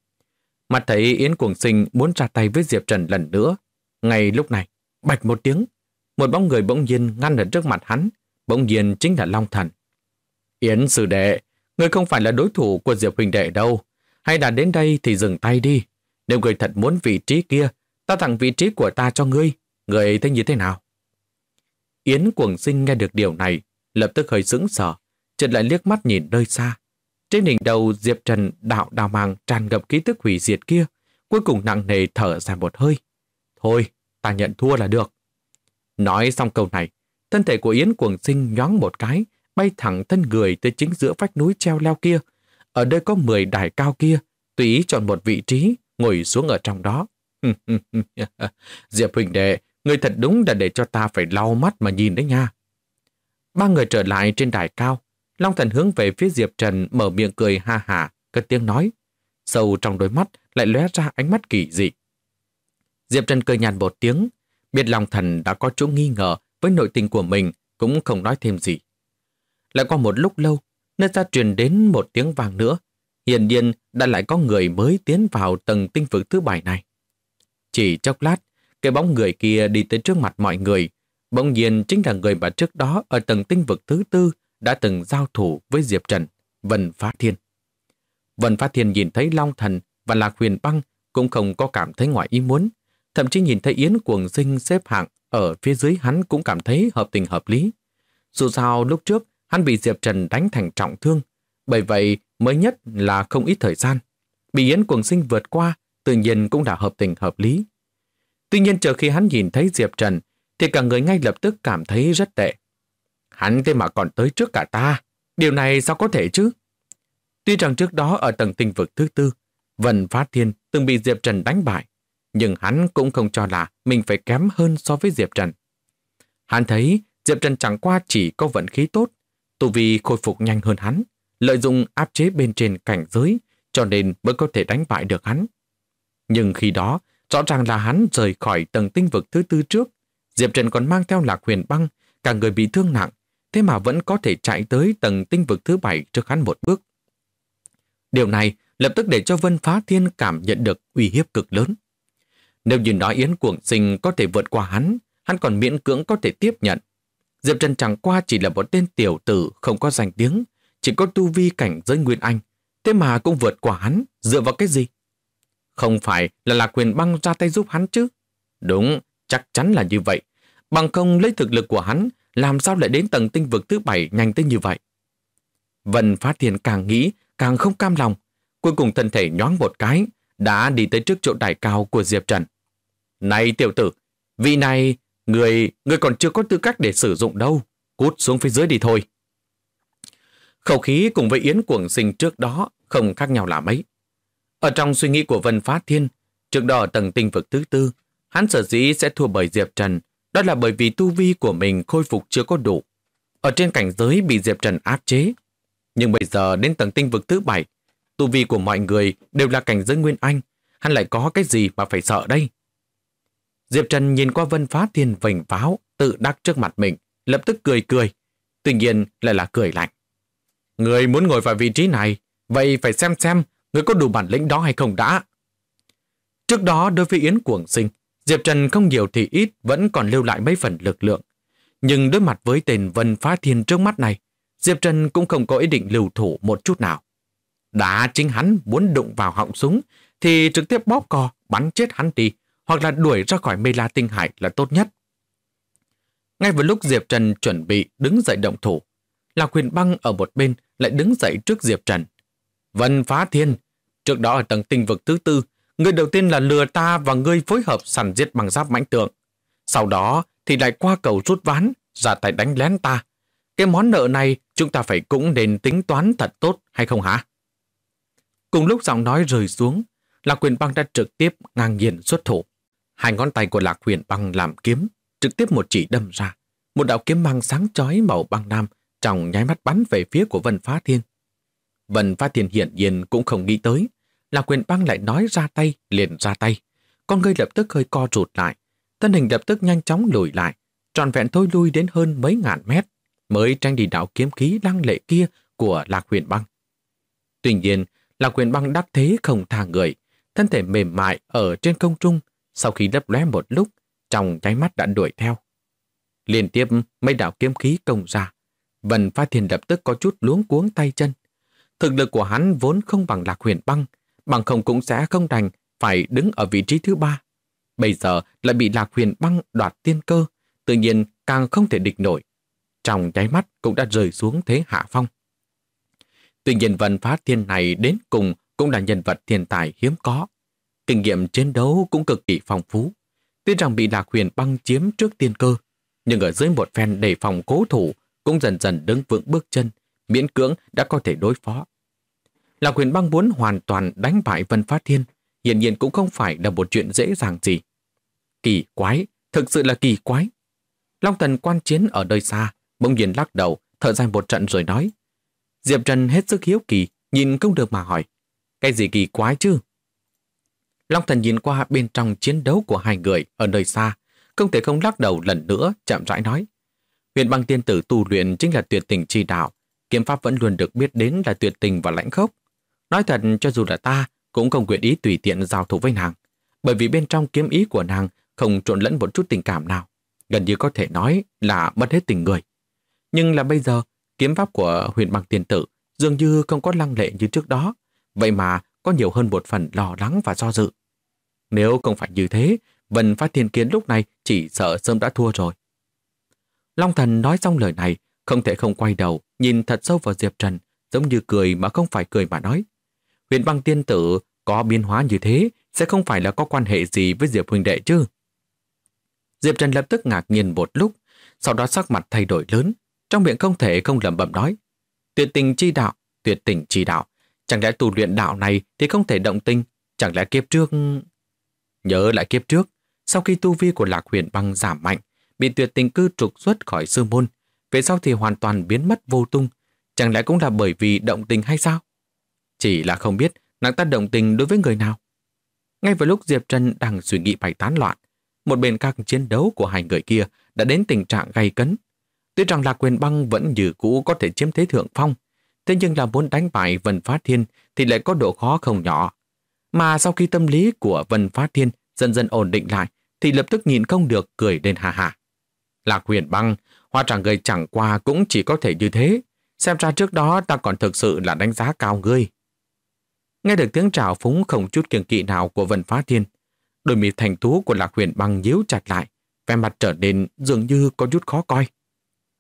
Mặt thấy Yến Cuồng Sinh muốn ra tay với Diệp Trần lần nữa. Ngay lúc này, bạch một tiếng, một bóng người bỗng nhiên ngăn ở trước mặt hắn, bỗng nhiên chính là Long Thần. Yến sư đệ, ngươi không phải là đối thủ của Diệp huynh đệ đâu, hay đã đến đây thì dừng tay đi. Nếu ngươi thật muốn vị trí kia, ta tặng vị trí của ta cho ngươi, ngươi thấy như thế nào? Yến Cuồng Sinh nghe được điều này, lập tức hơi sững sờ, chợt lại liếc mắt nhìn nơi xa. Trên đỉnh đầu Diệp Trần đạo đào mang tràn ngập ký tức hủy diệt kia, cuối cùng nặng nề thở dài một hơi. Thôi, ta nhận thua là được. Nói xong câu này, thân thể của Yến Cuồng Sinh nhoáng một cái, bay thẳng thân người tới chính giữa vách núi treo leo kia. Ở đây có 10 đài cao kia, tùy ý chọn một vị trí, ngồi xuống ở trong đó. Diệp huynh đệ, ngươi thật đúng là để cho ta phải lau mắt mà nhìn đấy nha. Ba người trở lại trên đài cao, Long Thần hướng về phía Diệp Trần mở miệng cười ha hả, cất tiếng nói. Sâu trong đôi mắt lại lóe ra ánh mắt kỳ dị. Diệp Trần cười nhàn một tiếng, biết Long Thần đã có chỗ nghi ngờ với nội tình của mình, cũng không nói thêm gì. Lại qua một lúc lâu, nơi xa truyền đến một tiếng vang nữa. Hiển nhiên đã lại có người mới tiến vào tầng tinh vực thứ 7 này. Chỉ chốc lát, cái bóng người kia đi tới trước mặt mọi người. Bỗng nhiên chính là người mà trước đó ở tầng tinh vực thứ 4 đã từng giao thủ với Diệp Trần, Vân Phá Thiên. Vân Phá Thiên nhìn thấy Long Thần và Lạc Huyền Băng cũng không có cảm thấy ngoài ý muốn. Thậm chí nhìn thấy Yến Cuồng Sinh xếp hạng ở phía dưới hắn cũng cảm thấy hợp tình hợp lý. Dù sao lúc trước hắn bị Diệp Trần đánh thành trọng thương, bởi vậy mới nhất là không ít thời gian. Bị Yến Cuồng Sinh vượt qua, tự nhiên cũng đã hợp tình hợp lý. Tuy nhiên chờ khi hắn nhìn thấy Diệp Trần, thì cả người ngay lập tức cảm thấy rất tệ. Hắn thế mà còn tới trước cả ta, điều này sao có thể chứ? Tuy rằng trước đó ở tầng tinh vực thứ 4, Vân Phá Thiên từng bị Diệp Trần đánh bại, nhưng hắn cũng không cho là mình phải kém hơn so với Diệp Trần. Hắn thấy Diệp Trần chẳng qua chỉ có vận khí tốt, tu vi khôi phục nhanh hơn hắn, lợi dụng áp chế bên trên cảnh giới, cho nên mới có thể đánh bại được hắn. Nhưng khi đó, rõ ràng là hắn rời khỏi tầng tinh vực thứ 4 trước, Diệp Trần còn mang theo Lạc Huyền Băng, cả người bị thương nặng, thế mà vẫn có thể chạy tới tầng tinh vực thứ 7 trước hắn một bước. Điều này lập tức để cho Vân Phá Thiên cảm nhận được uy hiếp cực lớn. Nếu như nói Yến Cuồng Sinh có thể vượt qua hắn còn miễn cưỡng có thể tiếp nhận. Diệp Trần chẳng qua chỉ là một tên tiểu tử không có danh tiếng, chỉ có tu vi cảnh giới Nguyên Anh, thế mà cũng vượt qua hắn, dựa vào cái gì? Không phải là Lạc Huyền Băng ra tay giúp hắn chứ? Đúng, chắc chắn là như vậy. Bằng không lấy thực lực của hắn làm sao lại đến tầng tinh vực thứ 7 nhanh tới như vậy? Vân Phá Thiên càng nghĩ, càng không cam lòng. Cuối cùng thân thể nhoáng một cái, đã đi tới trước chỗ đài cao của Diệp Trần. Này tiểu tử, vị này, người còn chưa có tư cách để sử dụng đâu. Cút xuống phía dưới đi thôi. Khẩu khí cùng với Yến Cuồng Sinh trước đó không khác nhau là mấy. Ở trong suy nghĩ của Vân Phá Thiên, trước đó ở tầng tinh vực thứ 4, hắn sở dĩ sẽ thua bởi Diệp Trần, đó là bởi vì tu vi của mình khôi phục chưa có đủ. Ở trên cảnh giới bị Diệp Trần áp chế. Nhưng bây giờ đến tầng tinh vực thứ 7, tu vi của mọi người đều là cảnh giới Nguyên Anh, hắn lại có cái gì mà phải sợ đây? Diệp Trần nhìn qua Vân Phá Thiên vểnh váo, tự đắc trước mặt mình, lập tức cười. Tuy nhiên lại là cười lạnh. Người muốn ngồi vào vị trí này, vậy phải xem người có đủ bản lĩnh đó hay không đã. Trước đó đối với Yến Cuồng Sinh, Diệp Trần không nhiều thì ít vẫn còn lưu lại mấy phần lực lượng. Nhưng đối mặt với tên Vân Phá Thiên trước mắt này, Diệp Trần cũng không có ý định lưu thủ một chút nào. Đã chính hắn muốn đụng vào họng súng thì trực tiếp bóp cò bắn chết hắn đi, hoặc là đuổi ra khỏi Mê La Tinh Hải là tốt nhất. Ngay vào lúc Diệp Trần chuẩn bị đứng dậy động thủ, Lạc Huyền Băng ở một bên lại đứng dậy trước Diệp Trần. Vân Phá Thiên, trước đó ở tầng tinh vực thứ 4, người đầu tiên là lừa ta và ngươi phối hợp săn giết bằng giáp mãnh tượng. Sau đó thì lại qua cầu rút ván, ra tay đánh lén ta. Cái món nợ này chúng ta phải cũng nên tính toán thật tốt hay không hả? Cùng lúc giọng nói rơi xuống, Lạc Huyền Băng đã trực tiếp ngang nhiên xuất thủ. Hai ngón tay của Lạc Huyền Băng làm kiếm, trực tiếp một chỉ đâm ra. Một đạo kiếm mang sáng chói màu băng lam trong nháy mắt bắn về phía của Vân Phá Thiên. Vân Phá Thiên hiển nhiên cũng không nghĩ tới. Lạc Huyền Băng lại nói ra tay, liền ra tay. Con ngươi lập tức hơi co rụt lại. Thân hình lập tức nhanh chóng lùi lại, trọn vẹn thôi lui đến hơn mấy ngàn mét, mới tránh đi đạo kiếm khí lăng lệ kia của Lạc Huyền Băng. Tuy nhiên, Lạc Huyền Băng đắc thế không tha người, thân thể mềm mại ở trên không trung, sau khi lấp lóe một lúc, trong nháy mắt đã đuổi theo. Liên tiếp mấy đạo kiếm khí công ra, Vân Phá Thiên lập tức có chút luống cuống tay chân. Thực lực của hắn vốn không bằng Lạc Huyền Băng, bằng không cũng sẽ không đành phải đứng ở vị trí thứ 3. Bây giờ lại bị Lạc Huyền Băng đoạt tiên cơ, tự nhiên càng không thể địch nổi. Trong nháy mắt cũng đã rơi xuống thế hạ phong. Tuy nhiên Vân Phá Thiên này đến cùng cũng là nhân vật thiên tài hiếm có. Kinh nghiệm chiến đấu cũng cực kỳ phong phú. Tuy rằng bị Lạc Huyền Băng chiếm trước tiên cơ, nhưng ở dưới một phen đề phòng cố thủ cũng dần dần đứng vững bước chân, miễn cưỡng đã có thể đối phó. Lạc Huyền Băng muốn hoàn toàn đánh bại Vân Phá Thiên, hiển nhiên cũng không phải là một chuyện dễ dàng gì. Kỳ quái, thực sự là kỳ quái. Long Tần quan chiến ở nơi xa, bỗng nhiên lắc đầu, thở dài một trận rồi nói. Diệp Trần hết sức hiếu kỳ, nhìn không được mà hỏi. Cái gì kỳ quái chứ? Long Thần nhìn qua bên trong chiến đấu của hai người ở nơi xa, không thể không lắc đầu lần nữa, chậm rãi nói. Huyền Băng tiên tử tu luyện chính là tuyệt tình chi đạo, kiếm pháp vẫn luôn được biết đến là tuyệt tình và lãnh khốc. Nói thật, cho dù là ta cũng không nguyện ý tùy tiện giao thủ với nàng, bởi vì bên trong kiếm ý của nàng không trộn lẫn một chút tình cảm nào, gần như có thể nói là mất hết tình người. Nhưng là bây giờ, kiếm pháp của Huyền Băng tiên tử dường như không có lăng lệ như trước đó, vậy mà có nhiều hơn một phần lo lắng và do dự. Nếu không phải như thế, Vân Phá Thiên Kiến lúc này chỉ sợ sớm đã thua rồi. Long Thần nói xong lời này, không thể không quay đầu, nhìn thật sâu vào Diệp Trần, giống như cười mà không phải cười mà nói. Huyền Băng tiên tử có biến hóa như thế, sẽ không phải là có quan hệ gì với Diệp huynh đệ chứ? Diệp Trần lập tức ngạc nhiên một lúc, sau đó sắc mặt thay đổi lớn, trong miệng không thể không lẩm bẩm nói. Tuyệt tình chi đạo, tuyệt tình chi đạo, chẳng lẽ tu luyện đạo này thì không thể động tình, chẳng lẽ kiếp trước... Nhớ lại kiếp trước, sau khi tu vi của Lạc Huyền Băng giảm mạnh, bị tuyệt tình cư trục xuất khỏi sư môn, về sau thì hoàn toàn biến mất vô tung, chẳng lẽ cũng là bởi vì động tình hay sao? Chỉ là không biết nàng ta động tình đối với người nào. Ngay vào lúc Diệp Trần đang suy nghĩ bày tán loạn, một bên các chiến đấu của hai người kia đã đến tình trạng gay cấn. Tuy rằng Lạc Huyền Băng vẫn như cũ có thể chiếm thế thượng phong, thế nhưng là muốn đánh bại Vân Phá Thiên thì lại có độ khó không nhỏ. Mà sau khi tâm lý của Vân Phá Thiên dần dần ổn định lại, thì lập tức nhìn không được cười lên hà hà. Lạc Huyền Băng, hóa ra người chẳng qua cũng chỉ có thể như thế. Xem ra trước đó ta còn thực sự là đánh giá cao ngươi. Nghe được tiếng trào phúng không chút kiêng kỵ nào của Vân Phá Thiên, đôi mi thành tú của Lạc Huyền Băng nhíu chặt lại, vẻ mặt trở nên dường như có chút khó coi.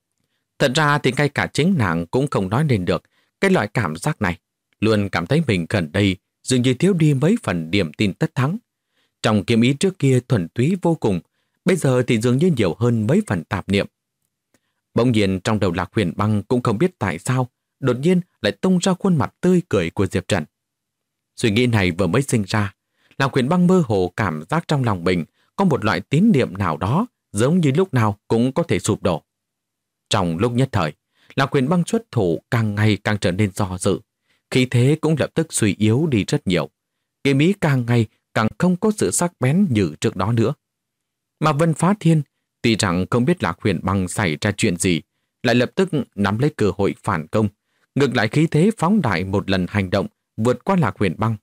Thật ra thì ngay cả chính nàng cũng không nói nên được cái loại cảm giác này, luôn cảm thấy mình gần đây dường như thiếu đi mấy phần niềm tin tất thắng. Trong kiếm ý trước kia thuần túy vô cùng, bây giờ thì dường như nhiều hơn mấy phần tạp niệm. Bỗng nhiên trong đầu Lạc Huyền Băng cũng không biết tại sao, đột nhiên lại tung ra khuôn mặt tươi cười của Diệp Trần. Suy nghĩ này vừa mới sinh ra, Lạc Huyền Băng mơ hồ cảm giác trong lòng mình có một loại tín niệm nào đó giống như lúc nào cũng có thể sụp đổ. Trong lúc nhất thời, Lạc Huyền Băng xuất thủ càng ngày càng trở nên do dự, khí thế cũng lập tức suy yếu đi rất nhiều. Kiếm ý càng ngày càng không có sự sắc bén như trước đó nữa. Mà Vân Phá Thiên, tuy rằng không biết Lạc Huyền Băng xảy ra chuyện gì, lại lập tức nắm lấy cơ hội phản công, ngược lại khí thế phóng đại một lần hành động, vượt qua Lạc Huyền Băng.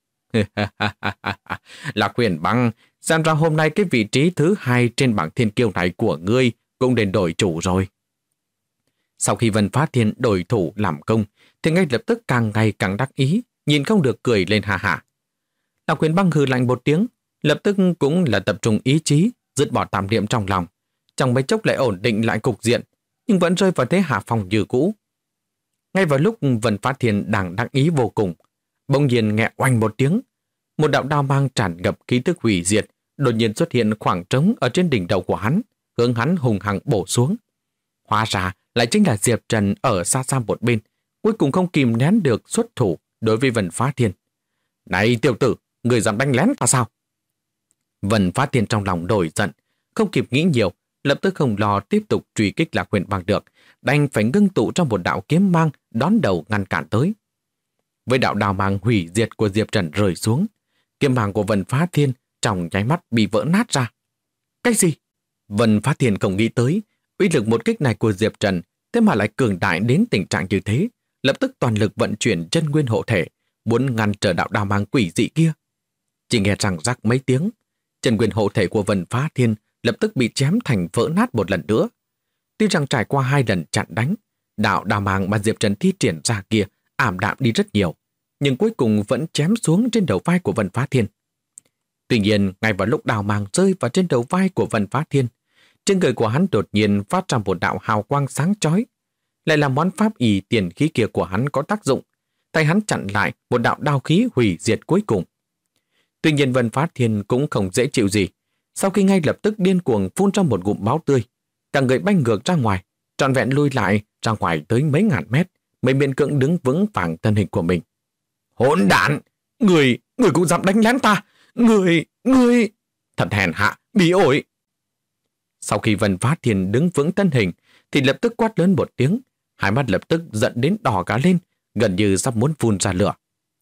Lạc Huyền Băng, xem ra hôm nay cái vị trí thứ 2 trên bảng thiên kiêu này của ngươi cũng đến đổi chủ rồi. Sau khi Vân Phá Thiên đổi thủ làm công, thì ngay lập tức càng ngày càng đắc ý, nhìn không được cười lên hà hà. Lạc Huyền Băng hừ lạnh một tiếng, lập tức cũng là tập trung ý chí, dứt bỏ tạp niệm trong lòng. Trong mấy chốc lại ổn định lại cục diện, nhưng vẫn rơi vào thế hạ phong như cũ. Ngay vào lúc Vân Phá Thiên đang đắc ý vô cùng, bỗng nhiên nghe oanh một tiếng, một đạo đao mang tràn ngập khí tức hủy diệt, đột nhiên xuất hiện khoảng trống ở trên đỉnh đầu của hắn, hướng hắn hùng hăng bổ xuống. Hóa ra lại chính là Diệp Trần ở xa xa một bên, cuối cùng không kìm nén được xuất thủ đối với Vân Phá Thiên. Này tiểu tử, người dám đánh lén ta sao? Vân Phá Thiên trong lòng nổi giận, không kịp nghĩ nhiều, lập tức không lo tiếp tục truy kích Lạc Huyền Băng được, đành phải ngưng tụ trong một đạo kiếm mang đón đầu ngăn cản tới. Với đạo đào mang hủy diệt của Diệp Trần rơi xuống, kiếm mang của Vân Phá Thiên trong nháy mắt bị vỡ nát ra. Cái gì? Vân Phá Thiên không nghĩ tới, uy lực một kích này của Diệp Trần thế mà lại cường đại đến tình trạng như thế, lập tức toàn lực vận chuyển chân nguyên hộ thể, muốn ngăn trở đạo đào mang quỷ dị kia. Chỉ nghe rằng rắc mấy tiếng, chân nguyên hộ thể của Vân Phá Thiên lập tức bị chém thành vỡ nát một lần nữa. Tuy rằng trải qua 2 lần chặn đánh, đạo đào mang mà Diệp Trần thi triển ra kia ảm đạm đi rất nhiều, nhưng cuối cùng vẫn chém xuống trên đầu vai của Vân Phá Thiên. Tuy nhiên, ngay vào lúc đào mang rơi vào trên đầu vai của Vân Phá Thiên, trên người của hắn đột nhiên phát ra một đạo hào quang sáng chói. Lại là món pháp y tiền khí kia của hắn có tác dụng, tay hắn chặn lại một đạo đao khí hủy diệt cuối cùng. Tuy nhiên Vân Phá Thiên cũng không dễ chịu gì, sau khi ngay lập tức điên cuồng phun ra một ngụm máu tươi, cả người bay ngược ra ngoài, trọn vẹn lui lại ra ngoài tới mấy ngàn mét, mới miễn cưỡng đứng vững vàng thân hình của mình. Hỗn đản! Người cũng dám đánh lén ta! Người! Thật hèn hạ, bí ổi! Sau khi Vân Phá Thiên đứng vững thân hình, thì lập tức quát lớn một tiếng, hai mắt lập tức giận đến đỏ cả lên, gần như sắp muốn phun ra lửa.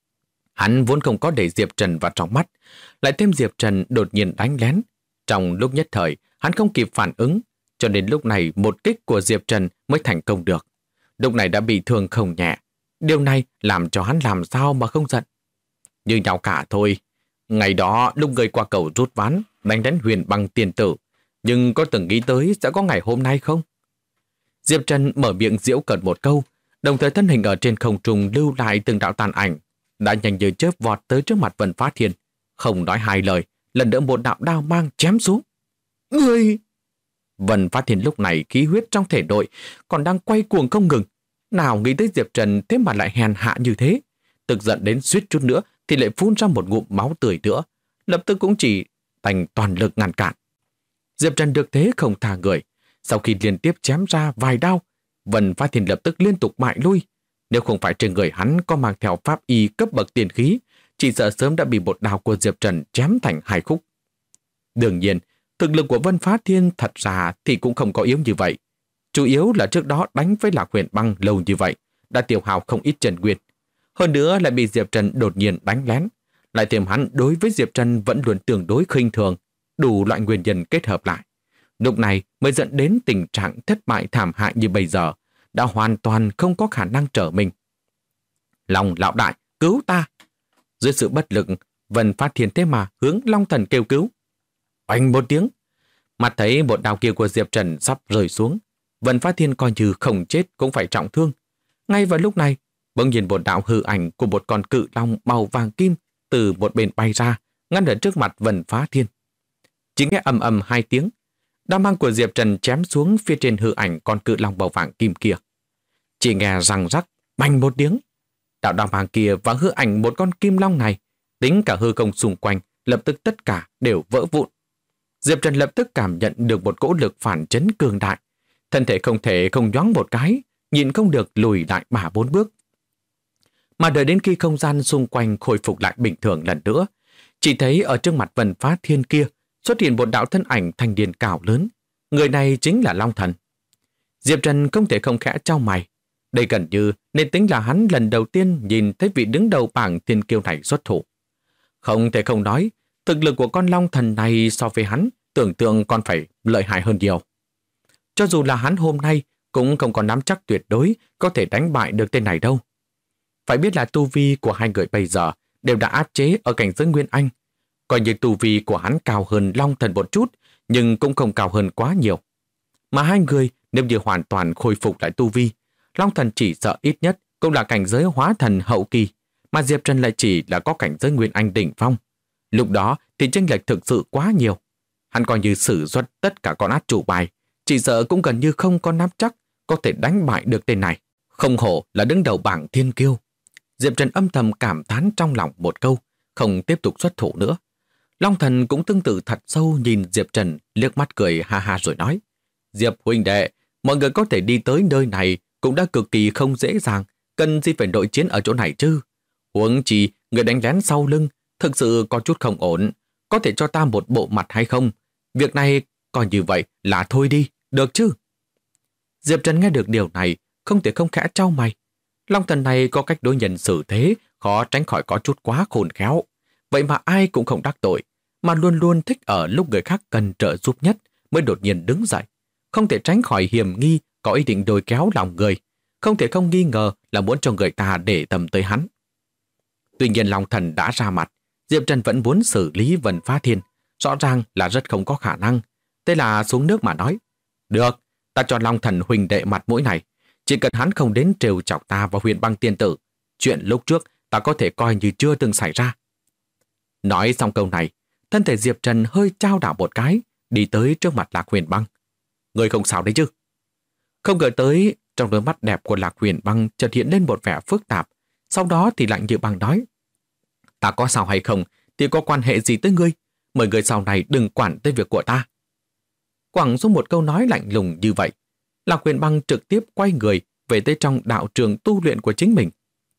Hắn vốn không có để Diệp Trần vào trong mắt, lại thêm Diệp Trần đột nhiên đánh lén. Trong lúc nhất thời, hắn không kịp phản ứng, cho đến lúc này một kích của Diệp Trần mới thành công được. Lúc này đã bị thương không nhẹ. Điều này làm cho hắn làm sao mà không giận. Như nhau cả thôi. Ngày đó lúc người qua cầu rút ván, đánh đến Huyền Băng tiền tử, nhưng có từng nghĩ tới sẽ có ngày hôm nay không? Diệp Trần mở miệng giễu cợt một câu, đồng thời thân hình ở trên không trung lưu lại từng đạo tàn ảnh, đã nhanh như chớp vọt tới trước mặt Vân Phá Thiên, không nói hai lời, lần nữa một đạo đao mang chém xuống. Người! Vân Phá Thiên lúc này khí huyết trong thể nội còn đang quay cuồng không ngừng, nào nghĩ tới Diệp Trần thế mà lại hèn hạ như thế, tức giận đến suýt chút nữa thì lại phun ra một ngụm máu tươi nữa, lập tức cũng chỉ thành toàn lực ngăn cản. Diệp Trần được thế không tha người, sau khi liên tiếp chém ra vài đao, Vân Phá Thiên lập tức liên tục bại lui. Nếu không phải trên người hắn có mang theo pháp y cấp bậc tiền khí, chỉ sợ sớm đã bị một đao của Diệp Trần chém thành 2 khúc. Đương nhiên, thực lực của Vân Phá Thiên thật ra thì cũng không có yếu như vậy. Chủ yếu là trước đó đánh với Lạc Huyền Băng lâu như vậy, đã tiêu hao không ít chân nguyên. Hơn nữa lại bị Diệp Trần đột nhiên đánh lén. Lại thêm hắn đối với Diệp Trần vẫn luôn tương đối khinh thường, đủ loại nguyên nhân kết hợp lại. Lúc này mới dẫn đến tình trạng thất bại thảm hại như bây giờ, đã hoàn toàn không có khả năng trở mình. Long lão đại, cứu ta! Dưới sự bất lực, Vân Phá Thiên thế mà hướng Long Thần kêu cứu. Oanh một tiếng, mặt thấy một đao kia của Diệp Trần sắp rơi xuống, Vân Phá Thiên coi như không chết cũng phải trọng thương. Ngay vào lúc này, bỗng nhiên một đạo hư ảnh của một con cự long màu vàng kim từ một bên bay ra, ngăn ở trước mặt Vân Phá Thiên. Chỉ nghe ầm ầm 2 tiếng, Đao mang của Diệp Trần chém xuống phía trên hư ảnh con cự long màu vàng kim kia. Chỉ nghe răng rắc, bành một tiếng. Đao mang kia và hư ảnh một con kim long này, tính cả hư không xung quanh, lập tức tất cả đều vỡ vụn. Diệp Trần lập tức cảm nhận được một cỗ lực phản chấn cường đại. Thân thể không thể không nhoáng một cái, nhìn không được lùi lại 3-4 bước. Mà đợi đến khi không gian xung quanh khôi phục lại bình thường lần nữa, chỉ thấy ở trước mặt Vân Phá Thiên kia xuất hiện một đạo thân ảnh thanh niên cao lớn. Người này chính là Long Thần. Diệp Trần không thể không khẽ chau mày. Đây gần như nên tính là hắn lần đầu tiên nhìn thấy vị đứng đầu bảng thiên kiêu này xuất thủ. Không thể không nói, thực lực của con Long Thần này so với hắn tưởng tượng còn phải lợi hại hơn nhiều. Cho dù là hắn hôm nay cũng không có nắm chắc tuyệt đối có thể đánh bại được tên này đâu. Phải biết là tu vi của hai người bây giờ đều đã áp chế ở cảnh giới Nguyên Anh. Coi như tu vi của hắn cao hơn Long Thần một chút, nhưng cũng không cao hơn quá nhiều. Mà hai người nếu như hoàn toàn khôi phục lại tu vi, Long Thần chỉ sợ ít nhất cũng là cảnh giới hóa thần hậu kỳ, mà Diệp Trần lại chỉ là có cảnh giới Nguyên Anh đỉnh phong. Lúc đó thì chênh lệch thực sự quá nhiều. Hắn coi như sử xuất tất cả con át chủ bài, chỉ sợ cũng gần như không có nắm chắc có thể đánh bại được tên này. Không hổ là đứng đầu bảng thiên kiêu. Diệp Trần âm thầm cảm thán trong lòng một câu, không tiếp tục xuất thủ nữa. Long Thần cũng tương tự thật sâu nhìn Diệp Trần, liếc mắt cười ha ha rồi nói: Diệp huynh đệ, mọi người có thể đi tới nơi này cũng đã cực kỳ không dễ dàng, cần gì phải nội chiến ở chỗ này chứ? Huống chi người đánh lén sau lưng thực sự có chút không ổn, có thể cho ta một bộ mặt hay không? Việc này coi như vậy là thôi đi, được chứ? Diệp Trần nghe được điều này, không thể không khẽ chau mày. Long Thần này có cách đối nhân xử thế, khó tránh khỏi có chút quá khôn khéo. Vậy mà ai cũng không đắc tội, mà luôn luôn thích ở lúc người khác cần trợ giúp nhất mới đột nhiên đứng dậy. Không thể tránh khỏi hiểm nghi có ý định đồi kéo lòng người, không thể không nghi ngờ là muốn cho người ta để tâm tới hắn. Tuy nhiên Long Thần đã ra mặt, Diệp Trần vẫn muốn xử lý Vân Phá Thiên, rõ ràng là rất không có khả năng. Thế là xuống nước mà nói: Được, ta cho Long Thần huynh đệ mặt mũi này, chỉ cần hắn không đến trêu chọc ta và Huyền Băng Tiên Tử, chuyện lúc trước ta có thể coi như chưa từng xảy ra. Nói xong câu này, thân thể Diệp Trần hơi chao đảo một cái, đi tới trước mặt Lạc Huyền Băng. Người không sao đấy chứ? Không ngờ tới, trong đôi mắt đẹp của Lạc Huyền Băng chợt hiện lên một vẻ phức tạp, sau đó thì lạnh như băng nói: Ta có sao hay không thì có quan hệ gì tới ngươi, mời người sau này đừng quản tới việc của ta. Quẳng xuống một câu nói lạnh lùng như vậy, Lạc Huyền Băng trực tiếp quay người về tới trong đạo trường tu luyện của chính mình.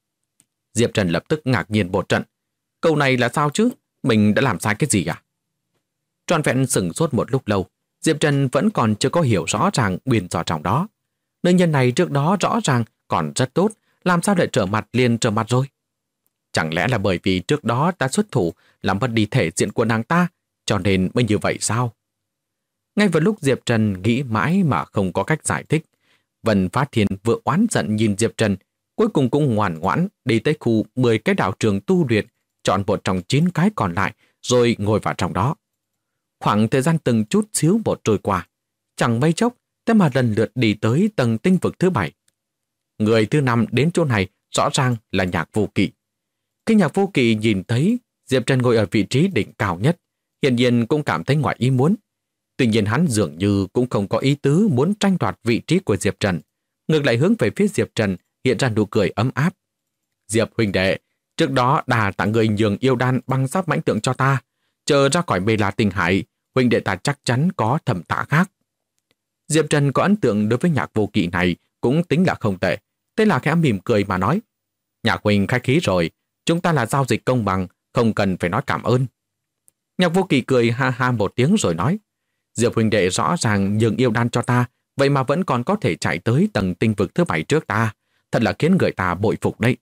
Diệp Trần lập tức ngạc nhiên một trận. Câu này là sao chứ? Mình đã làm sai cái gì à? Trọn vẹn sửng sốt một lúc lâu, Diệp Trần vẫn còn chưa có hiểu rõ ràng nguyên do trong đó. Nữ nhân này trước đó rõ ràng còn rất tốt, làm sao lại trở mặt liền trở mặt rồi? Chẳng lẽ là bởi vì trước đó ta xuất thủ làm mất đi thể diện của nàng ta, cho nên mới như vậy sao? Ngay vào lúc Diệp Trần nghĩ mãi mà không có cách giải thích, Vân Phá Thiên vừa oán giận nhìn Diệp Trần, cuối cùng cũng ngoan ngoãn đi tới khu 10 cái đạo trường tu luyện, chọn một trong 9 cái còn lại rồi ngồi vào trong đó. Khoảng thời gian từng chút xíu một trôi qua, chẳng mấy chốc, thế mà lần lượt đi tới tầng tinh vực thứ 7. Người thứ 5 đến chỗ này rõ ràng là Nhạc Vô Kỵ. Khi Nhạc Vô Kỵ nhìn thấy Diệp Trần ngồi ở vị trí đỉnh cao nhất, hiển nhiên cũng cảm thấy ngoài ý muốn. Tuy nhiên hắn dường như cũng không có ý tứ muốn tranh đoạt vị trí của Diệp Trần, ngược lại hướng về phía Diệp Trần hiện ra nụ cười ấm áp. Diệp huynh đệ, trước đó đà tạ người nhường yêu đan băng giáp mãnh tượng cho ta, chờ ra khỏi Mê La Tinh Hải, huynh đệ ta chắc chắn có thẩm tạ khác. Diệp Trần có ấn tượng đối với Nhạc Vô Kỵ này cũng tính là không tệ, thế là khẽ mỉm cười mà nói: Nhạc huynh khách khí rồi, chúng ta là giao dịch công bằng, không cần phải nói cảm ơn. Nhạc Vô Kỵ cười ha ha một tiếng rồi nói: Diệp huynh đệ rõ ràng nhường yêu đan cho ta, vậy mà vẫn còn có thể chạy tới tầng tinh vực thứ 7 trước ta, thật là khiến người ta bội phục đấy.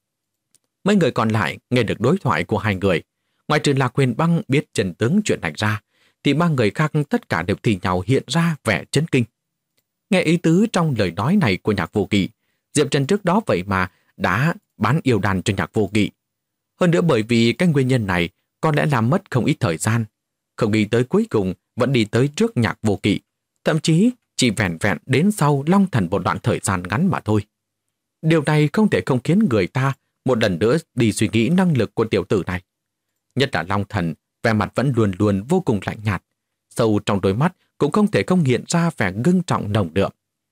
Mấy người còn lại nghe được đối thoại của hai người, ngoài trừ Lạc Huyền Băng biết chân tướng chuyện này ra, thì ba người khác tất cả đều thì nhau hiện ra vẻ chấn kinh. Nghe ý tứ trong lời nói này của Nhạc Vô Kỵ, Diệp Trần trước đó vậy mà đã bán yêu đan cho Nhạc Vô Kỵ. Hơn nữa bởi vì cái nguyên nhân này có lẽ làm mất không ít thời gian, không nghĩ tới cuối cùng vẫn đi tới trước Nhạc Vô Kỵ, thậm chí chỉ vẹn vẹn đến sau Long Thần một đoạn thời gian ngắn mà thôi. Điều này không thể không khiến người ta một lần nữa đi suy nghĩ năng lực của tiểu tử này. Nhất là Long Thần, vẻ mặt vẫn luôn luôn vô cùng lạnh nhạt, sâu trong đôi mắt cũng không thể không hiện ra vẻ ngưng trọng nồng đượm.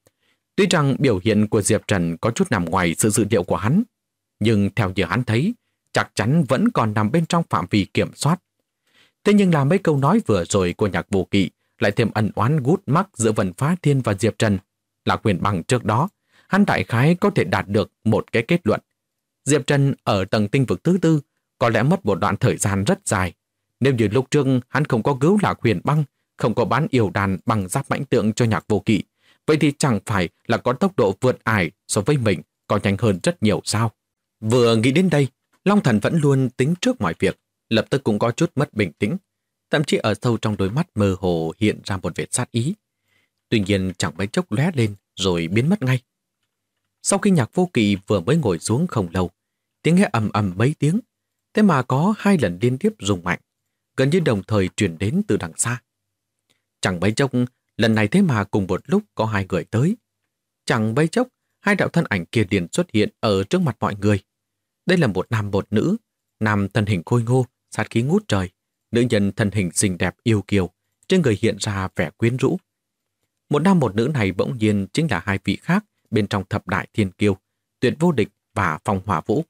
Tuy rằng biểu hiện của Diệp Trần có chút nằm ngoài sự dự liệu của hắn, nhưng theo như hắn thấy, chắc chắn vẫn còn nằm bên trong phạm vi kiểm soát. Thế nhưng là mấy câu nói vừa rồi của Nhạc Vô Kỵ lại thêm ẩn oán gút mắc giữa Vân Phá Thiên và Diệp Trần. Là quyền bằng trước đó, hắn đại khái có thể đạt được một cái kết luận. Diệp Trần ở tầng tinh vực thứ tư có lẽ mất một đoạn thời gian rất dài. Nếu như lúc trước hắn không có cứu Lạc Huyền Băng, không có bán yêu đàn bằng giáp mãnh tượng cho Nhạc Vô Kỵ, vậy thì chẳng phải là có tốc độ vượt ải so với mình còn nhanh hơn rất nhiều sao? Vừa nghĩ đến đây, Long Thần vẫn luôn tính trước mọi việc, lập tức cũng có chút mất bình tĩnh. Thậm chí ở sâu trong đôi mắt mơ hồ hiện ra một vệt sát ý. Tuy nhiên chẳng mấy chốc lóe lên rồi biến mất ngay. Sau khi Nhạc Vô Kỵ vừa mới ngồi xuống không lâu, tiếng hét ầm ầm mấy tiếng, thế mà có 2 lần liên tiếp rung mạnh, gần như đồng thời truyền đến từ đằng xa. Chẳng mấy chốc, lần này thế mà cùng một lúc có 2 người tới. Chẳng mấy chốc, 2 đạo thân ảnh kia liền xuất hiện ở trước mặt mọi người. Đây là một nam một nữ, nam thân hình khôi ngô, sát khí ngút trời, nữ nhân thân hình xinh đẹp yêu kiều, trên người hiện ra vẻ quyến rũ. Một nam một nữ này bỗng nhiên chính là 2 vị khác bên trong thập đại thiên kiêu, Tuyệt Vô Địch và Phong Hỏa Vũ.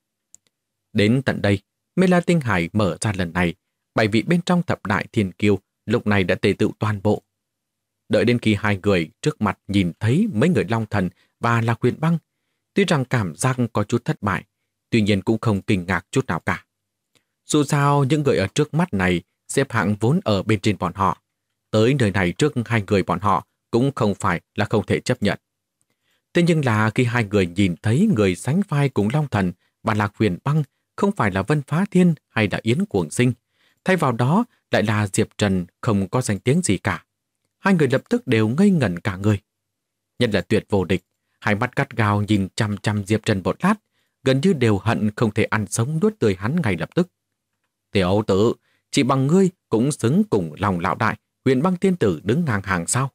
Đến tận đây, Mê La Tinh Hải mở ra lần này, 7 vị bên trong thập đại thiên kiêu lúc này đã tề tựu toàn bộ. Đợi đến khi 2 người trước mặt nhìn thấy mấy người Long Thần và Lạc Huyền Băng, tuy rằng cảm giác có chút thất bại, tuy nhiên cũng không kinh ngạc chút nào cả. Dù sao, những người ở trước mắt này xếp hạng vốn ở bên trên bọn họ. Tới nơi này trước 2 người bọn họ cũng không phải là không thể chấp nhận. Thế nhưng là khi 2 người nhìn thấy người sánh vai cùng Long Thần và Lạc Huyền Băng không phải là Vân Phá Thiên hay là Yến Cuồng Sinh, thay vào đó lại là Diệp Trần không có danh tiếng gì cả. 2 người lập tức đều ngây ngẩn cả người. Nhất là Tuyệt Vô Địch, 2 mắt gắt gao nhìn chằm chằm Diệp Trần một lát, gần như đều hận không thể ăn sống nuốt tươi hắn ngay lập tức. Tiểu tử, chỉ bằng ngươi cũng xứng cùng lòng lão đại, Huyền Băng tiên tử đứng ngang hàng sao?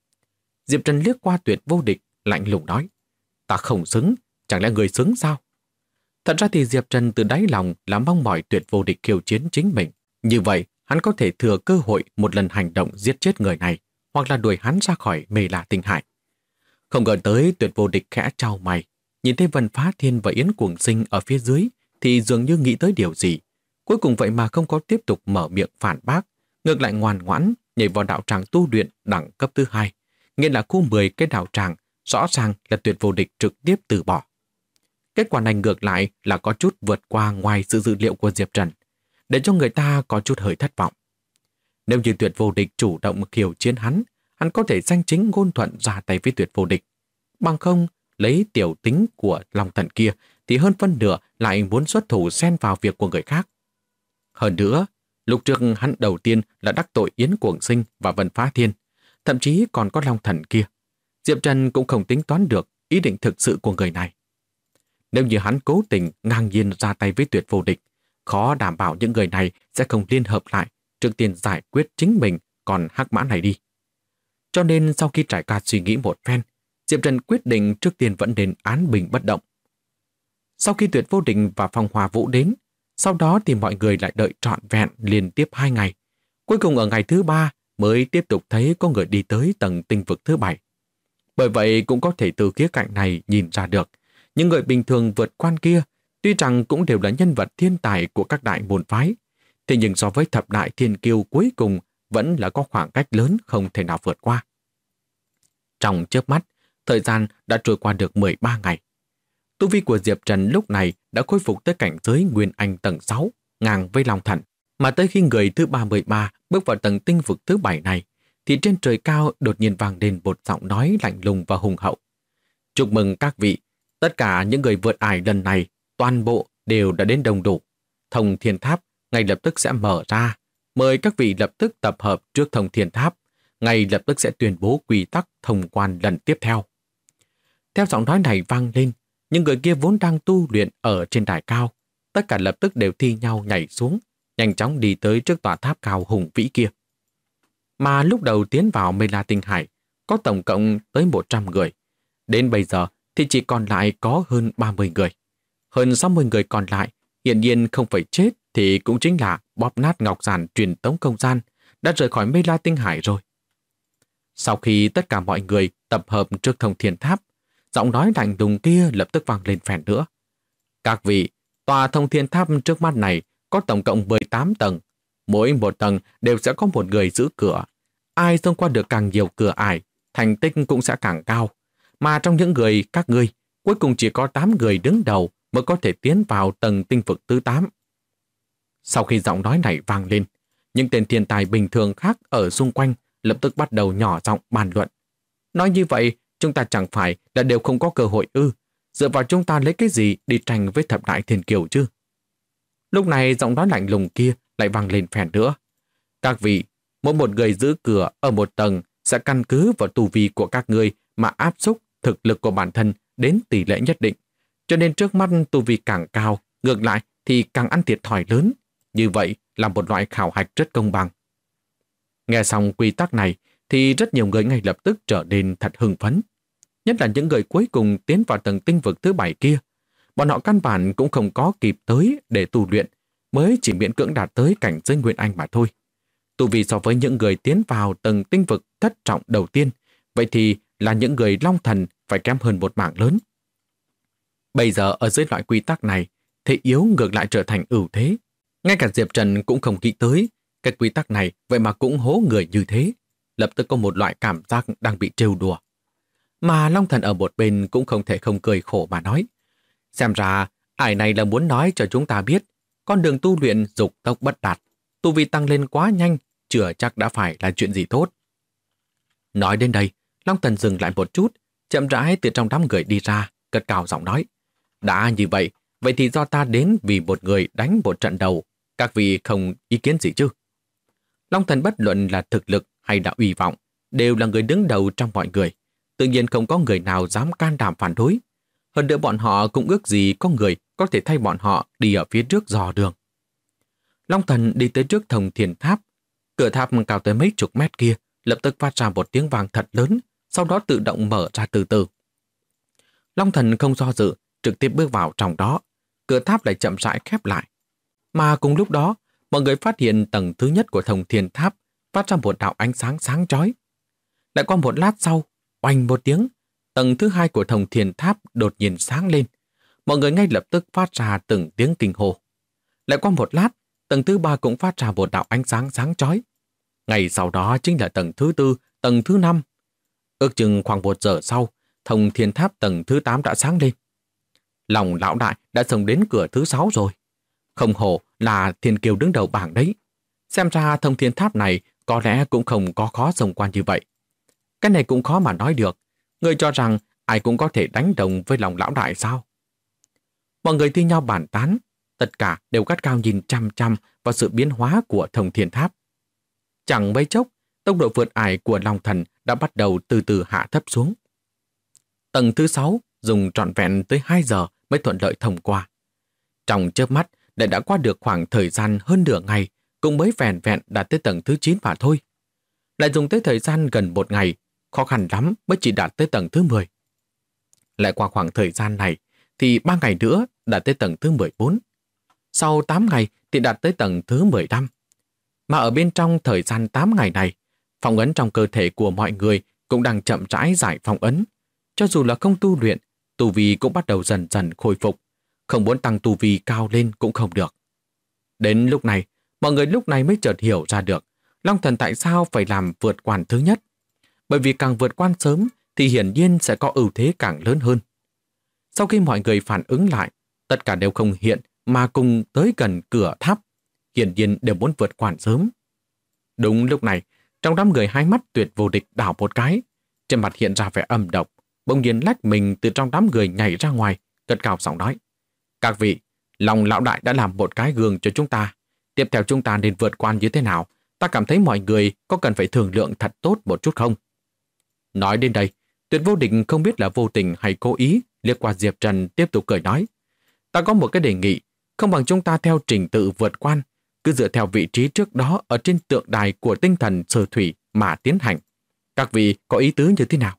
Diệp Trần liếc qua Tuyệt Vô Địch, lạnh lùng nói, ta không xứng, chẳng lẽ người xứng sao? Thật ra thì Diệp Trần từ đáy lòng là mong mỏi Tuyệt Vô Địch khiêu chiến chính mình. Như vậy, hắn có thể thừa cơ hội một lần hành động giết chết người này, hoặc là đuổi hắn ra khỏi Mê La Tinh Hải. Không ngờ tới Tuyệt Vô Địch khẽ chau mày, nhìn thấy Vân Phá Thiên và Yến Cuồng Sinh ở phía dưới thì dường như nghĩ tới điều gì. Cuối cùng vậy mà không có tiếp tục mở miệng phản bác, ngược lại ngoan ngoãn nhảy vào đạo tràng tu luyện đẳng cấp thứ 2, nghĩa là khu 10 cái đạo tràng, rõ ràng là Tuyệt Vô Địch trực tiếp từ bỏ. Kết quả này ngược lại là có chút vượt qua ngoài sự dự liệu của Diệp Trần, để cho người ta có chút hơi thất vọng. Nếu như Tuyệt Vô Địch chủ động khiêu chiến hắn có thể danh chính ngôn thuận ra tay với Tuyệt Vô Địch. Bằng không, lấy tiểu tính của Long Thần kia thì hơn phân nửa lại muốn xuất thủ xen vào việc của người khác. Hơn nữa, lúc trước hắn đầu tiên là đắc tội Yến Cuồng Sinh và Vân Phá Thiên, thậm chí còn có Long Thần kia. Diệp Trần cũng không tính toán được ý định thực sự của người này. Nếu như hắn cố tình ngang nhiên ra tay với Tuyệt Vô Địch, khó đảm bảo những người này sẽ không liên hợp lại trước tiên giải quyết chính mình còn hắc mã này đi. Cho nên sau khi trải qua suy nghĩ một phen, Diệp Trần quyết định trước tiên vẫn nên án bình bất động. Sau khi Tuyệt Vô Địch và Phong Hỏa Vũ đến, sau đó thì mọi người lại đợi trọn vẹn liên tiếp 2 ngày. Cuối cùng ở ngày thứ 3 mới tiếp tục thấy có người đi tới tầng tinh vực thứ 7. Bởi vậy cũng có thể từ khía cạnh này nhìn ra được, những người bình thường vượt quan kia tuy rằng cũng đều là nhân vật thiên tài của các đại môn phái, thế nhưng so với thập đại thiên kiêu cuối cùng vẫn là có khoảng cách lớn không thể nào vượt qua. Trong chớp mắt, thời gian đã trôi qua được 13 ngày. Tu vi của Diệp Trần lúc này đã khôi phục tới cảnh giới Nguyên Anh tầng 6, ngang với Long Thần. Mà tới khi người thứ 33 bước vào tầng tinh vực thứ 7 này, thì trên trời cao đột nhiên vang lên một giọng nói lạnh lùng và hùng hậu. Chúc mừng các vị, tất cả những người vượt ải lần này, toàn bộ đều đã đến đông đủ. Thông Thiên Tháp ngay lập tức sẽ mở ra. Mời các vị lập tức tập hợp trước Thông Thiên Tháp, ngay lập tức sẽ tuyên bố quy tắc thông quan lần tiếp theo. Theo giọng nói này vang lên, những người kia vốn đang tu luyện ở trên đài cao, tất cả lập tức đều thi nhau nhảy xuống, nhanh chóng đi tới trước tòa tháp cao hùng vĩ kia. Mà lúc đầu tiến vào Mê La Tinh Hải, có tổng cộng tới 100 người. Đến bây giờ thì chỉ còn lại có hơn 30 người. Hơn 60 người còn lại, hiển nhiên không phải chết thì cũng chính là bóp nát ngọc giản truyền tống không gian, đã rời khỏi Mê La Tinh Hải rồi. Sau khi tất cả mọi người tập hợp trước Thông Thiên Tháp, giọng nói lạnh lùng kia lập tức vang lên phèn nữa. Các vị, tòa Thông Thiên Tháp trước mắt này có tổng cộng 18 tầng. Mỗi một tầng đều sẽ có một người giữ cửa. Ai xông qua được càng nhiều cửa ải, thành tích cũng sẽ càng cao. Mà trong những người các ngươi, cuối cùng chỉ có 8 người đứng đầu mới có thể tiến vào tầng tinh vực thứ 8. Sau khi giọng nói này vang lên, những tên thiên tài bình thường khác ở xung quanh lập tức bắt đầu nhỏ giọng bàn luận. Nói như vậy, chúng ta chẳng phải là đều không có cơ hội ư? Dựa vào chúng ta lấy cái gì đi tranh với thập đại thiên kiều chứ? Lúc này giọng nói lạnh lùng kia lại vang lên phèn nữa. Các vị, mỗi một người giữ cửa ở một tầng sẽ căn cứ vào tu vi của các ngươi mà áp xúc thực lực của bản thân đến tỷ lệ nhất định. Cho nên trước mắt tu vi càng cao, ngược lại thì càng ăn thiệt thòi lớn. Như vậy là một loại khảo hạch rất công bằng. Nghe xong quy tắc này thì rất nhiều người ngay lập tức trở nên thật hưng phấn. Nhất là những người cuối cùng tiến vào tầng tinh vực thứ 7 kia. Bọn họ căn bản cũng không có kịp tới để tu luyện, mới chỉ miễn cưỡng đạt tới cảnh giới Nguyên Anh mà thôi. Tu vi so với những người tiến vào tầng tinh vực thất trọng đầu tiên, vậy thì là những người Long Thần phải kém hơn một mảng lớn. Bây giờ ở dưới loại quy tắc này, thế yếu ngược lại trở thành ưu thế. Ngay cả Diệp Trần cũng không nghĩ tới cái quy tắc này vậy mà cũng hố người như thế. Lập tức có một loại cảm giác đang bị trêu đùa. Mà Long Thần ở một bên cũng không thể không cười khổ mà nói. Xem ra, ải này là muốn nói cho chúng ta biết con đường tu luyện dục tốc bất đạt. Tu vi tăng lên quá nhanh, chưa chắc đã phải là chuyện gì tốt. Nói đến đây, Long Thần dừng lại một chút, chậm rãi từ trong đám người đi ra, cất cao giọng nói. Đã như vậy, vậy thì do ta đến vì một người đánh một trận đầu, các vị không ý kiến gì chứ? Long Thần bất luận là thực lực hay là uy vọng, đều là người đứng đầu trong mọi người. Tự nhiên không có người nào dám can đảm phản đối. Hơn nữa bọn họ cũng ước gì có người có thể thay bọn họ đi ở phía trước dò đường. Long Thần đi tới trước Thông Thiên Tháp. Cửa tháp cao tới mấy chục mét kia lập tức phát ra một tiếng vang thật lớn, sau đó tự động mở ra từ từ. Long Thần không do dự, trực tiếp bước vào trong đó. Cửa tháp lại chậm rãi khép lại. Mà cùng lúc đó, mọi người phát hiện tầng thứ nhất của Thông Thiên Tháp phát ra một đạo ánh sáng sáng chói. Lại qua một lát sau, oanh một tiếng, tầng thứ hai của Thông Thiên Tháp đột nhiên sáng lên. Mọi người ngay lập tức phát ra từng tiếng kinh hô. Lại qua một lát, tầng thứ ba cũng phát ra một đạo ánh sáng sáng chói. Ngày sau đó chính là tầng thứ tư, tầng thứ 5. Ước chừng khoảng 1 giờ sau, Thông Thiên Tháp tầng thứ 8 đã sáng lên. Lòng lão đại đã xông đến cửa thứ 6 rồi. Không hổ là thiên kiều đứng đầu bảng đấy. Xem ra Thông Thiên Tháp này có lẽ cũng không có khó xông qua như vậy. Cái này cũng khó mà nói được. Người cho rằng ai cũng có thể đánh đồng với lòng lão đại sao? Mọi người thi nhau bàn tán, tất cả đều gắt cao nhìn chăm chăm vào sự biến hóa của Thông Thiên Tháp. Chẳng mấy chốc, tốc độ vượt ải của Long Thần đã bắt đầu từ từ hạ thấp xuống. Tầng thứ 6 dùng trọn vẹn tới 2 giờ mới thuận lợi thông qua. Trong chớp mắt, đã qua được khoảng thời gian hơn nửa ngày, cũng mới vẹn vẹn đạt tới tầng thứ 9 mà thôi. Lại dùng tới thời gian gần 1 ngày, khó khăn lắm mới chỉ đạt tới tầng thứ 10. Lại qua khoảng thời gian này, thì 3 ngày nữa đạt tới tầng thứ 14. Sau 8 ngày thì đạt tới tầng thứ 15. Mà ở bên trong thời gian 8 ngày này, phong ấn trong cơ thể của mọi người cũng đang chậm rãi giải phong ấn. Cho dù là không tu luyện, tu vi cũng bắt đầu dần dần khôi phục. Không muốn tăng tu vi cao lên cũng không được. Đến lúc này, mọi người lúc này mới chợt hiểu ra được Long Thần tại sao phải làm vượt quan thứ nhất. Bởi vì càng vượt quan sớm thì hiển nhiên sẽ có ưu thế càng lớn hơn. Sau khi mọi người phản ứng lại, tất cả đều không hiện mà cùng tới gần cửa tháp. Hiển nhiên đều muốn vượt quan sớm. Đúng lúc này, trong đám người hai mắt tuyệt vô địch đảo một cái, trên mặt hiện ra vẻ âm độc, bỗng nhiên lách mình từ trong đám người nhảy ra ngoài, cất cao giọng nói: Các vị, lòng lão đại đã làm một cái gương cho chúng ta. Tiếp theo chúng ta nên vượt quan như thế nào? Ta cảm thấy mọi người có cần phải thương lượng thật tốt một chút không? Nói đến đây, tuyệt vô địch không biết là vô tình hay cố ý liếc qua Diệp Trần tiếp tục cười nói: Ta có một cái đề nghị, không bằng chúng ta theo trình tự vượt quan, cứ dựa theo vị trí trước đó ở trên tượng đài của tinh thần Sở Thủy mà tiến hành. Các vị có ý tứ như thế nào?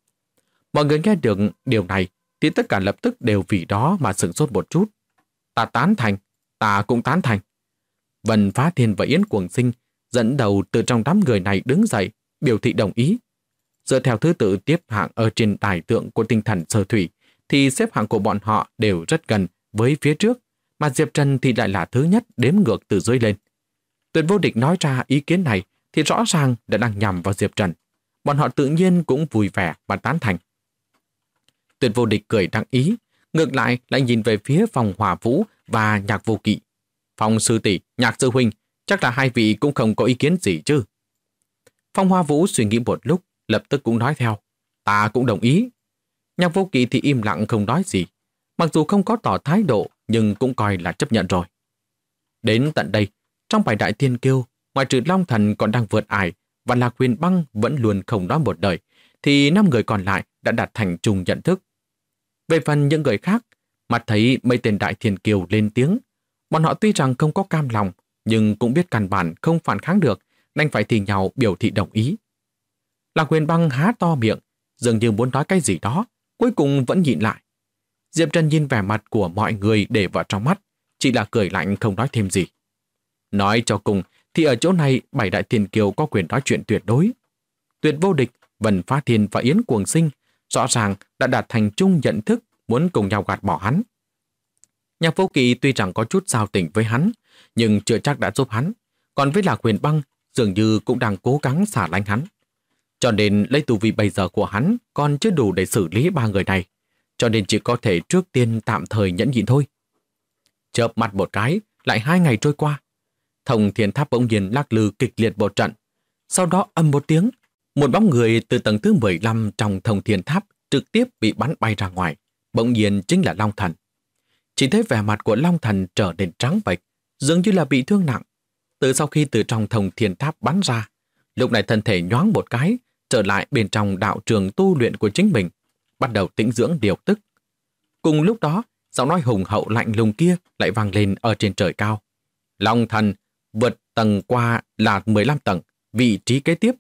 Mọi người nghe được điều này thì tất cả lập tức đều vì đó mà sửng sốt một chút. Ta tán thành, ta cũng tán thành. Vân Phá Thiên và Yến Cuồng Sinh dẫn đầu từ trong đám người này đứng dậy, biểu thị đồng ý. Dựa theo thứ tự tiếp hạng ở trên tài tượng của tinh thần sơ thủy, thì xếp hạng của bọn họ đều rất gần với phía trước, mà Diệp Trần thì lại là thứ nhất đếm ngược từ dưới lên. Tuyệt Vô Địch nói ra ý kiến này thì rõ ràng đã đang nhằm vào Diệp Trần. Bọn họ tự nhiên cũng vui vẻ và tán thành. Tuyệt Vô Địch cười đắc ý, ngược lại nhìn về phía Phong Hỏa Vũ và Nhạc Vô Kỵ. Phong sư tỷ, Nhạc sư huynh, chắc là hai vị cũng không có ý kiến gì chứ? Phong Hỏa Vũ suy nghĩ một lúc, lập tức cũng nói theo. Ta cũng đồng ý. Nhạc Vô Kỵ thì im lặng không nói gì. Mặc dù không có tỏ thái độ, nhưng cũng coi là chấp nhận rồi. Đến tận đây, trong bài đại thiên kiêu, ngoại trừ Long Thần còn đang vượt ải và Lạc Huyền Băng vẫn luôn không nói một lời, thì 5 người còn lại đã đạt thành chung nhận thức. Về phần những người khác, mặt thấy mấy tên đại thiên kiêu lên tiếng, bọn họ tuy rằng không có cam lòng, nhưng cũng biết căn bản không phản kháng được, đành phải thì nhau biểu thị đồng ý. Lạc Huyền Băng há to miệng, dường như muốn nói cái gì đó, cuối cùng vẫn nhịn lại. Diệp Trần nhìn vẻ mặt của mọi người để vào trong mắt, chỉ là cười lạnh không nói thêm gì. Nói cho cùng thì ở chỗ này 7 đại thiên kiêu có quyền nói chuyện tuyệt đối. Tuyệt Vô Địch, Vân Phá Thiên và Yến Cuồng Sinh rõ ràng đã đạt thành chung nhận thức muốn cùng nhau gạt bỏ hắn. Nhạc Vô Kỵ tuy rằng có chút giao tình với hắn, nhưng chưa chắc đã giúp hắn. Còn với Lạc Huyền Băng, dường như cũng đang cố gắng xả lánh hắn. Cho nên lấy tu vi bây giờ của hắn còn chưa đủ để xử lý 3 người này. Cho nên chỉ có thể trước tiên tạm thời nhẫn nhịn thôi. Chợp mắt một cái, lại 2 ngày trôi qua. Thông Thiên Tháp bỗng nhiên lắc lư kịch liệt một trận. Sau đó ầm một tiếng, một bóng người từ tầng thứ 15 trong Thông Thiên Tháp trực tiếp bị bắn bay ra ngoài. Bỗng nhiên chính là Long Thần. Chỉ thấy vẻ mặt của Long Thần trở nên trắng bệch, dường như là bị thương nặng. Sau khi từ trong Thông Thiên Tháp bắn ra, lúc này thân thể nhoáng một cái, trở lại bên trong đạo trường tu luyện của chính mình, bắt đầu tĩnh dưỡng điều tức. Cùng lúc đó, giọng nói hùng hậu lạnh lùng kia lại vang lên ở trên trời cao. Long Thần vượt tầng qua là 15 tầng, vị trí kế tiếp.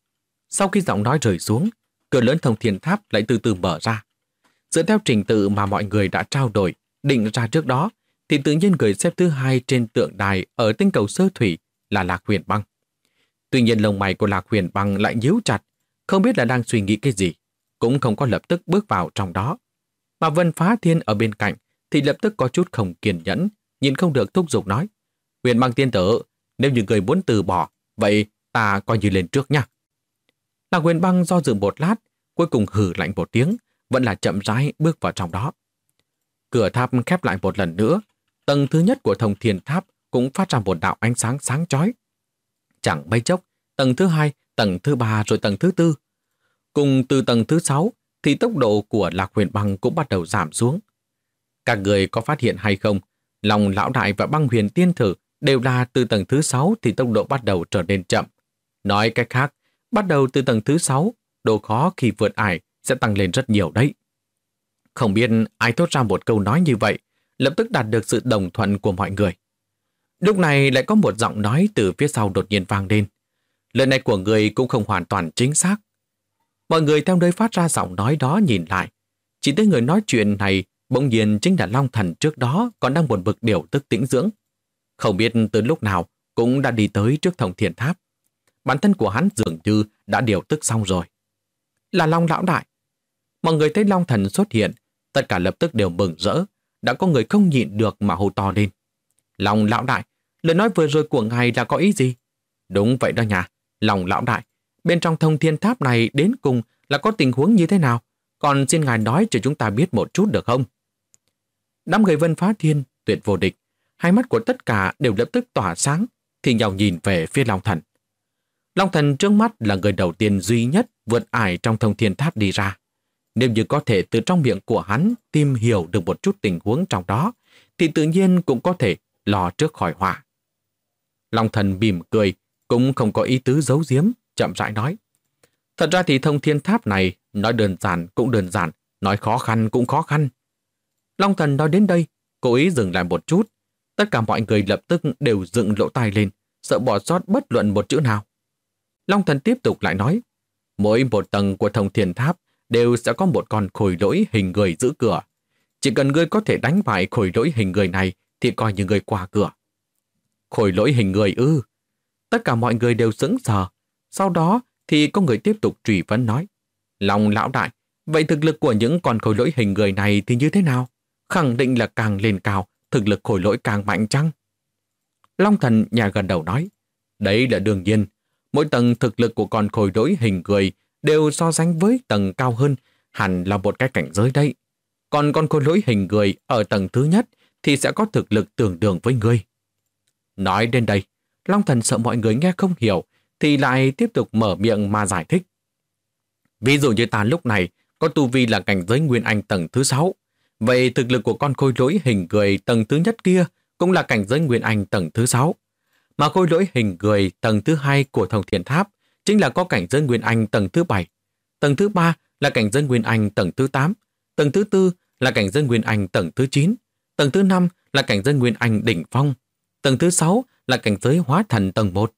Sau khi giọng nói rơi xuống, cửa lớn Thông Thiên Tháp lại từ từ mở ra. Dựa theo trình tự mà mọi người đã trao đổi, định ra trước đó, thì tự nhiên người xếp thứ 2 trên tượng đài ở tinh cầu Sơ Thủy là Lạc Huyền Băng. Tuy nhiên lông mày của Lạc Huyền Băng lại nhíu chặt, không biết là đang suy nghĩ cái gì, cũng không có lập tức bước vào trong đó. Mà Vân Phá Thiên ở bên cạnh thì lập tức có chút không kiên nhẫn, nhìn không được thúc giục nói. Huyền Băng tiên tử, nếu như người muốn từ bỏ, vậy ta coi như lên trước nha. Lạc Huyền Băng do dự một lát, cuối cùng hừ lạnh một tiếng, vẫn là chậm rãi bước vào trong đó. Cửa tháp khép lại một lần nữa, tầng thứ nhất của Thông Thiên Tháp cũng phát ra một đạo ánh sáng sáng chói. Chẳng mấy chốc, tầng thứ 2, tầng thứ 3 rồi tầng thứ 4. Cùng từ tầng thứ 6 thì tốc độ của Lạc Huyền Băng cũng bắt đầu giảm xuống. Các người có phát hiện hay không, Long Lão Đại và Băng Huyền Tiên Thử đều là từ tầng thứ 6 thì tốc độ bắt đầu trở nên chậm. Nói cách khác, bắt đầu từ tầng thứ 6, độ khó khi vượt ải sẽ tăng lên rất nhiều đấy. Không biết ai thốt ra một câu nói như vậy, lập tức đạt được sự đồng thuận của mọi người. Lúc này lại có một giọng nói từ phía sau đột nhiên vang lên. Lời này của người cũng không hoàn toàn chính xác. Mọi người theo nơi phát ra giọng nói đó nhìn lại. Chỉ thấy người nói chuyện này bỗng nhiên chính là Long Thần trước đó còn đang buồn bực điều tức tĩnh dưỡng. Không biết từ lúc nào cũng đã đi tới trước Thông Thiên Tháp. Bản thân của hắn dường như đã điều tức xong rồi. Là Long Lão Đại. Mọi người thấy Long Thần xuất hiện, tất cả lập tức đều mừng rỡ. Đã có người không nhịn được mà hô to lên. Long Lão Đại, lời nói vừa rồi của ngài là có ý gì? Đúng vậy đó nhà, Long Lão Đại. Bên trong Thông Thiên Tháp này đến cùng là có tình huống như thế nào? Còn xin ngài nói cho chúng ta biết một chút được không? Đám người Vân Phá Thiên, Tuyệt Vô Địch, hai mắt của tất cả đều lập tức tỏa sáng, thì nhau nhìn về phía Long Thần. Long Thần trước mắt là người đầu tiên duy nhất vượt ải trong Thông Thiên Tháp đi ra. Nếu như có thể từ trong miệng của hắn tìm hiểu được một chút tình huống trong đó, thì tự nhiên cũng có thể lò trước khỏi họa. Long Thần mỉm cười, cũng không có ý tứ giấu giếm, chậm rãi nói. Thật ra thì Thông Thiên Tháp này, nói đơn giản cũng đơn giản, nói khó khăn cũng khó khăn. Long Thần nói đến đây, cố ý dừng lại một chút. Tất cả mọi người lập tức đều dựng lỗ tai lên, sợ bỏ sót bất luận một chữ nào. Long Thần tiếp tục lại nói, mỗi một tầng của Thông Thiên Tháp đều sẽ có một con khôi lỗi hình người giữ cửa. Chỉ cần ngươi có thể đánh bại khôi lỗi hình người này thì coi như ngươi qua cửa. Khôi lỗi hình người ư? Tất cả mọi người đều sững sờ. Sau đó thì có người tiếp tục truy vấn nói: Long lão đại, vậy thực lực của những con khối lỗi hình người này thì như thế nào? Khẳng định là càng lên cao, thực lực khối lỗi càng mạnh chăng? Long thần nhà gần đầu nói: Đấy là đương nhiên. Mỗi tầng thực lực của con khối lỗi hình người đều so sánh với tầng cao hơn, hẳn là một cái cảnh giới đấy. Còn con khối lỗi hình người ở tầng thứ nhất thì sẽ có thực lực tương đương với ngươi. Nói đến đây, Long thần sợ mọi người nghe không hiểu, thì lại tiếp tục mở miệng mà giải thích. Ví dụ như ta lúc này có tu vi là cảnh giới Nguyên Anh tầng thứ 6, vậy thực lực của con khối lỗi hình người tầng thứ nhất kia cũng là cảnh giới Nguyên Anh tầng thứ 6. Mà khối lỗi hình người tầng thứ 2 của Thông Thiên Tháp chính là có cảnh giới Nguyên Anh tầng thứ 7. Tầng thứ 3 là cảnh giới Nguyên Anh tầng thứ 8. Tầng thứ 4 là cảnh giới Nguyên Anh tầng thứ 9. Tầng thứ 5 là cảnh giới Nguyên Anh đỉnh phong. Tầng thứ 6 là cảnh giới Hóa Thần tầng 1.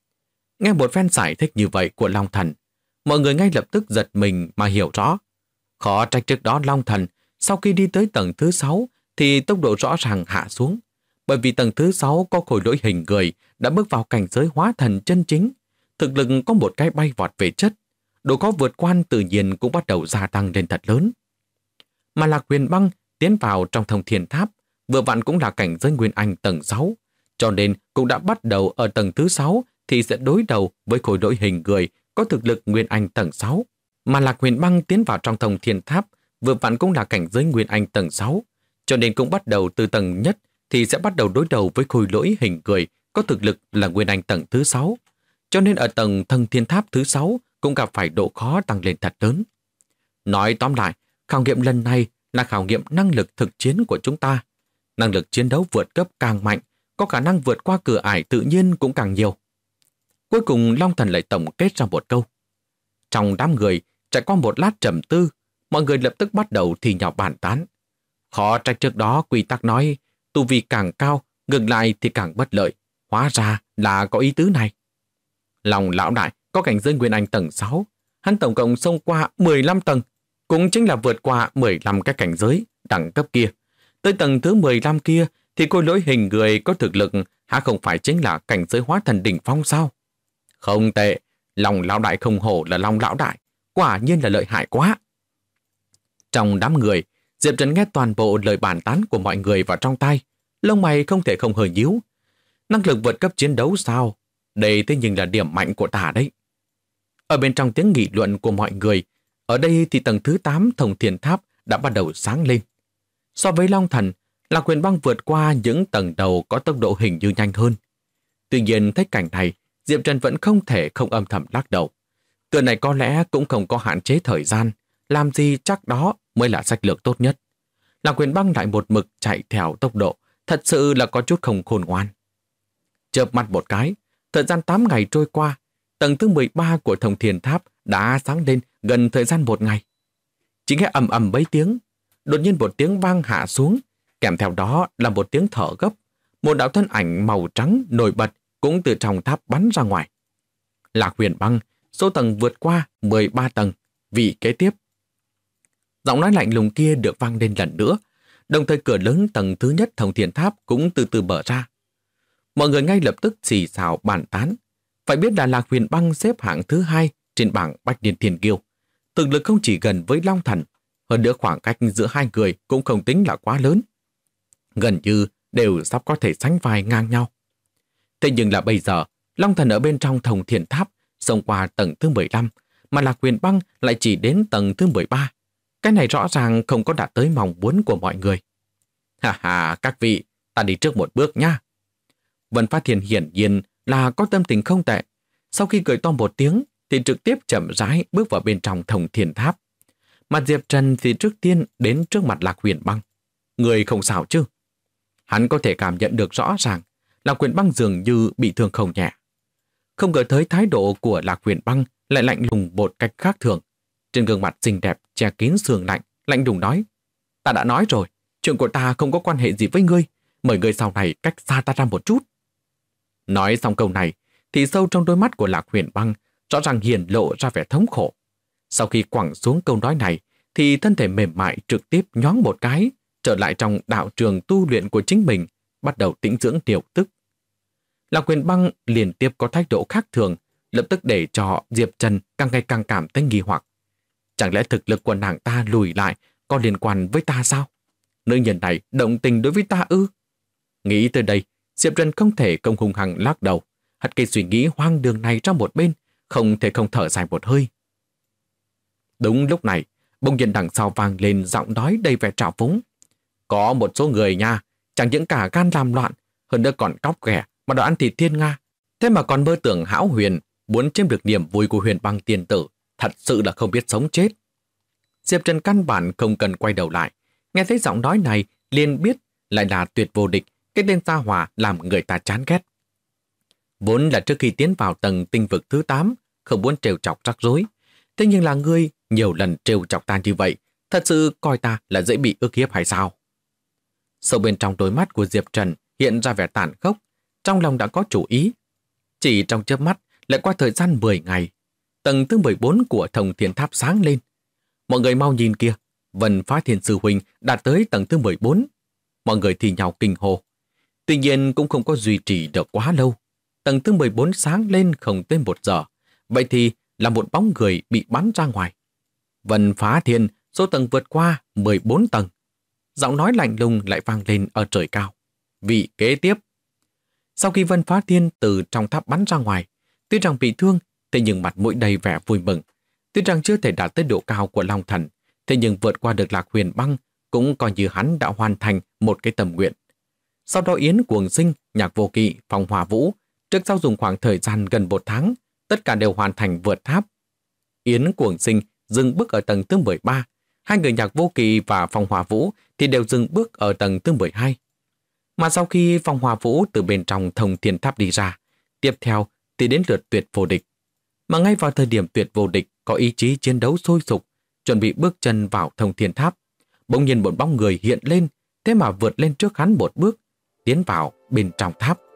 Nghe một phen giải thích như vậy của Long Thần, mọi người ngay lập tức giật mình mà hiểu rõ. Khó trách trước đó Long Thần sau khi đi tới tầng thứ 6 thì tốc độ rõ ràng hạ xuống, bởi vì tầng thứ 6 có khối lỗi hình người đã bước vào cảnh giới Hóa Thần chân chính, thực lực có một cái bay vọt về chất, độ khó vượt quan tự nhiên cũng bắt đầu gia tăng lên thật lớn. Mà Lạc Huyền Băng tiến vào trong Thông Thiên Tháp vừa vặn cũng là cảnh giới Nguyên Anh tầng 6, cho nên cũng đã bắt đầu ở tầng thứ 6 thì sẽ đối đầu với khối lỗi hình người có thực lực Nguyên Anh tầng 6. Mà Lạc Huyền Băng tiến vào trong Thông Thiên Tháp vừa vặn cũng là cảnh giới Nguyên Anh tầng 6, cho nên cũng bắt đầu từ tầng nhất thì sẽ bắt đầu đối đầu với khối lỗi hình người có thực lực là Nguyên Anh tầng thứ 6. Cho nên ở tầng Thông Thiên Tháp thứ 6 cũng gặp phải độ khó tăng lên thật lớn. Nói tóm lại, khảo nghiệm lần này là khảo nghiệm năng lực thực chiến của chúng ta. Năng lực chiến đấu vượt cấp càng mạnh, có khả năng vượt qua cửa ải tự nhiên cũng càng nhiều. Cuối cùng Long Thần lại tổng kết ra một câu. Trong đám người, trải qua một lát trầm tư, mọi người lập tức bắt đầu thì nhào bàn tán. Khó trách trước đó quy tắc nói, tu vi càng cao, ngược lại thì càng bất lợi. Hóa ra là có ý tứ này. Long lão đại có cảnh giới Nguyên Anh tầng 6, hắn tổng cộng xông qua 15 tầng, cũng chính là vượt qua 15 cái cảnh giới đẳng cấp kia. Tới tầng thứ 15 kia thì khối lỗi hình người có thực lực há không phải chính là cảnh giới Hóa Thần đỉnh phong sao? Không tệ, Long lão đại không hổ là Long lão đại, quả nhiên là lợi hại quá. Trong đám người, Diệp Trần nghe toàn bộ lời bàn tán của mọi người vào trong tai, lông mày không thể không hơi nhíu. Năng lực vượt cấp chiến đấu sao? Đây thế nhưng là điểm mạnh của ta đấy. Ở bên trong tiếng nghị luận của mọi người, ở đây thì tầng thứ 8 Thông Thiên Tháp đã bắt đầu sáng lên. So với Long Thần, Lạc Huyền Băng vượt qua những tầng đầu có tốc độ hình như nhanh hơn. Tuy nhiên thấy cảnh này, Diệp Trần vẫn không thể không âm thầm lắc đầu. Cửa này có lẽ cũng không có hạn chế thời gian, làm gì chắc đó mới là sách lược tốt nhất. Lạc Huyền Băng lại một mực chạy theo tốc độ, thật sự là có chút không khôn ngoan. Chợp mắt một cái, thời gian 8 ngày trôi qua, tầng thứ 13 của Thông Thiên Tháp đã sáng lên gần thời gian 1 ngày. Chỉ nghe ầm ầm mấy tiếng, đột nhiên một tiếng vang hạ xuống, kèm theo đó là một tiếng thở gấp. Một đạo thân ảnh màu trắng nổi bật cũng từ trong tháp bắn ra ngoài. Lạc Huyền Băng, số tầng vượt qua 13 tầng, vị kế tiếp. Giọng nói lạnh lùng kia được vang lên lần nữa, đồng thời cửa lớn tầng thứ nhất Thông Thiên Tháp cũng từ từ mở ra. Mọi người ngay lập tức xì xào bàn tán. Phải biết là Lạc Huyền Băng xếp hạng thứ 2 trên bảng Bách Niên Thiên Kiêu. Thực lực không chỉ gần với Long Thần, hơn nữa khoảng cách giữa hai người cũng không tính là quá lớn. Gần như đều sắp có thể sánh vai ngang nhau. Thế nhưng là bây giờ, Long Thần ở bên trong Thông Thiên Tháp xông qua tầng thứ 15, mà Lạc Huyền Băng lại chỉ đến tầng thứ 13. Cái này rõ ràng không có đạt tới mong muốn của mọi người. Ha ha, các vị, ta đi trước một bước nha. Vân Phát Thiên hiển nhiên là có tâm tình không tệ. Sau khi cười to một tiếng thì trực tiếp chậm rãi bước vào bên trong Thông Thiên Tháp. Mà Diệp Trần thì trước tiên đến trước mặt Lạc Huyền Băng. Người không sao chứ? Hắn có thể cảm nhận được rõ ràng Lạc Huyền Băng dường như bị thương không nhẹ. Không ngờ tới thái độ của Lạc Huyền Băng lại lạnh lùng một cách khác thường. Trên gương mặt xinh đẹp che kín sương lạnh, lạnh lùng nói: Ta đã nói rồi, chuyện của ta không có quan hệ gì với ngươi, mời ngươi sau này cách xa ta ra một chút. Nói xong câu này thì sâu trong đôi mắt của Lạc Huyền Băng rõ ràng hiển lộ ra vẻ thống khổ. Sau khi quẳng xuống câu nói này thì thân thể mềm mại trực tiếp nhoáng một cái, trở lại trong đạo trường tu luyện của chính mình, bắt đầu tĩnh dưỡng điều tức. Lạc Huyền Băng liên tiếp có thái độ khác thường, lập tức để cho Diệp Trần càng ngày càng cảm thấy nghi hoặc. Chẳng lẽ thực lực của nàng ta lùi lại có liên quan với ta sao? Nữ nhân này động tình đối với ta ư? Nghĩ tới đây, Diệp Trần không thể không hung hăng lắc đầu, hất cái suy nghĩ hoang đường này trong một bên, không thể không thở dài một hơi. Đúng lúc này, bỗng nhiên đằng sau vang lên giọng nói đầy vẻ trào phúng. Có một số người nha, chẳng những cả gan làm loạn, hơn nữa còn cóc ghẻ mà đòi ăn thịt thiên nga. Thế mà còn mơ tưởng hão huyền, muốn chiếm được niềm vui của Huyền Băng tiên tử, thật sự là không biết sống chết. Diệp Trần căn bản không cần quay đầu lại, nghe thấy giọng nói này liền biết lại là Tuyệt Vô Địch, cái tên gia hỏa làm người ta chán ghét. Vốn là trước khi tiến vào tầng tinh vực thứ 8, không muốn trêu chọc rắc rối. Thế nhưng là ngươi nhiều lần trêu chọc ta như vậy, thật sự coi ta là dễ bị ức hiếp hay sao? Sâu bên trong đôi mắt của Diệp Trần hiện ra vẻ tàn khốc, trong lòng đã có chủ ý. Chỉ trong chớp mắt lại qua thời gian 10 ngày, tầng thứ 14 của Thông Thiên Tháp sáng lên. Mọi người mau nhìn kia, Vân Phá Thiên Sư Huynh đạt tới tầng thứ 14. Mọi người thì nhau kinh hô. Tuy nhiên cũng không có duy trì được quá lâu. Tầng thứ 14 sáng lên không tới 1 giờ. Vậy thì là một bóng người bị bắn ra ngoài. Vân Phá Thiên, số tầng vượt qua 14 tầng. Giọng nói lạnh lùng lại vang lên ở trời cao. Vị kế tiếp. Sau khi Vân Phá Thiên từ trong tháp bắn ra ngoài, tuy rằng bị thương, thế nhưng mặt mũi đầy vẻ vui mừng. Tuy rằng chưa thể đạt tới độ cao của Long Thần, thế nhưng vượt qua được Lạc Huyền Băng cũng coi như hắn đã hoàn thành một cái tâm nguyện. Sau đó Yến Cuồng Sinh, Nhạc Vô Kỵ, Phong Hỏa Vũ, trước sau dùng khoảng thời gian gần 1 tháng, tất cả đều hoàn thành vượt tháp. Yến Cuồng Sinh dừng bước ở tầng thứ 13, hai người Nhạc Vô Kỵ và Phong Hỏa Vũ thì đều dừng bước ở tầng thứ 12. Mà sau khi Phong Hỏa Vũ từ bên trong Thông Thiên Tháp đi ra, tiếp theo thì đến lượt Tuyệt Vô Địch. Mà ngay vào thời điểm Tuyệt Vô Địch có ý chí chiến đấu sôi sục, chuẩn bị bước chân vào Thông Thiên Tháp, bỗng nhiên một bóng người hiện lên, thế mà vượt lên trước hắn một bước, tiến vào bên trong tháp.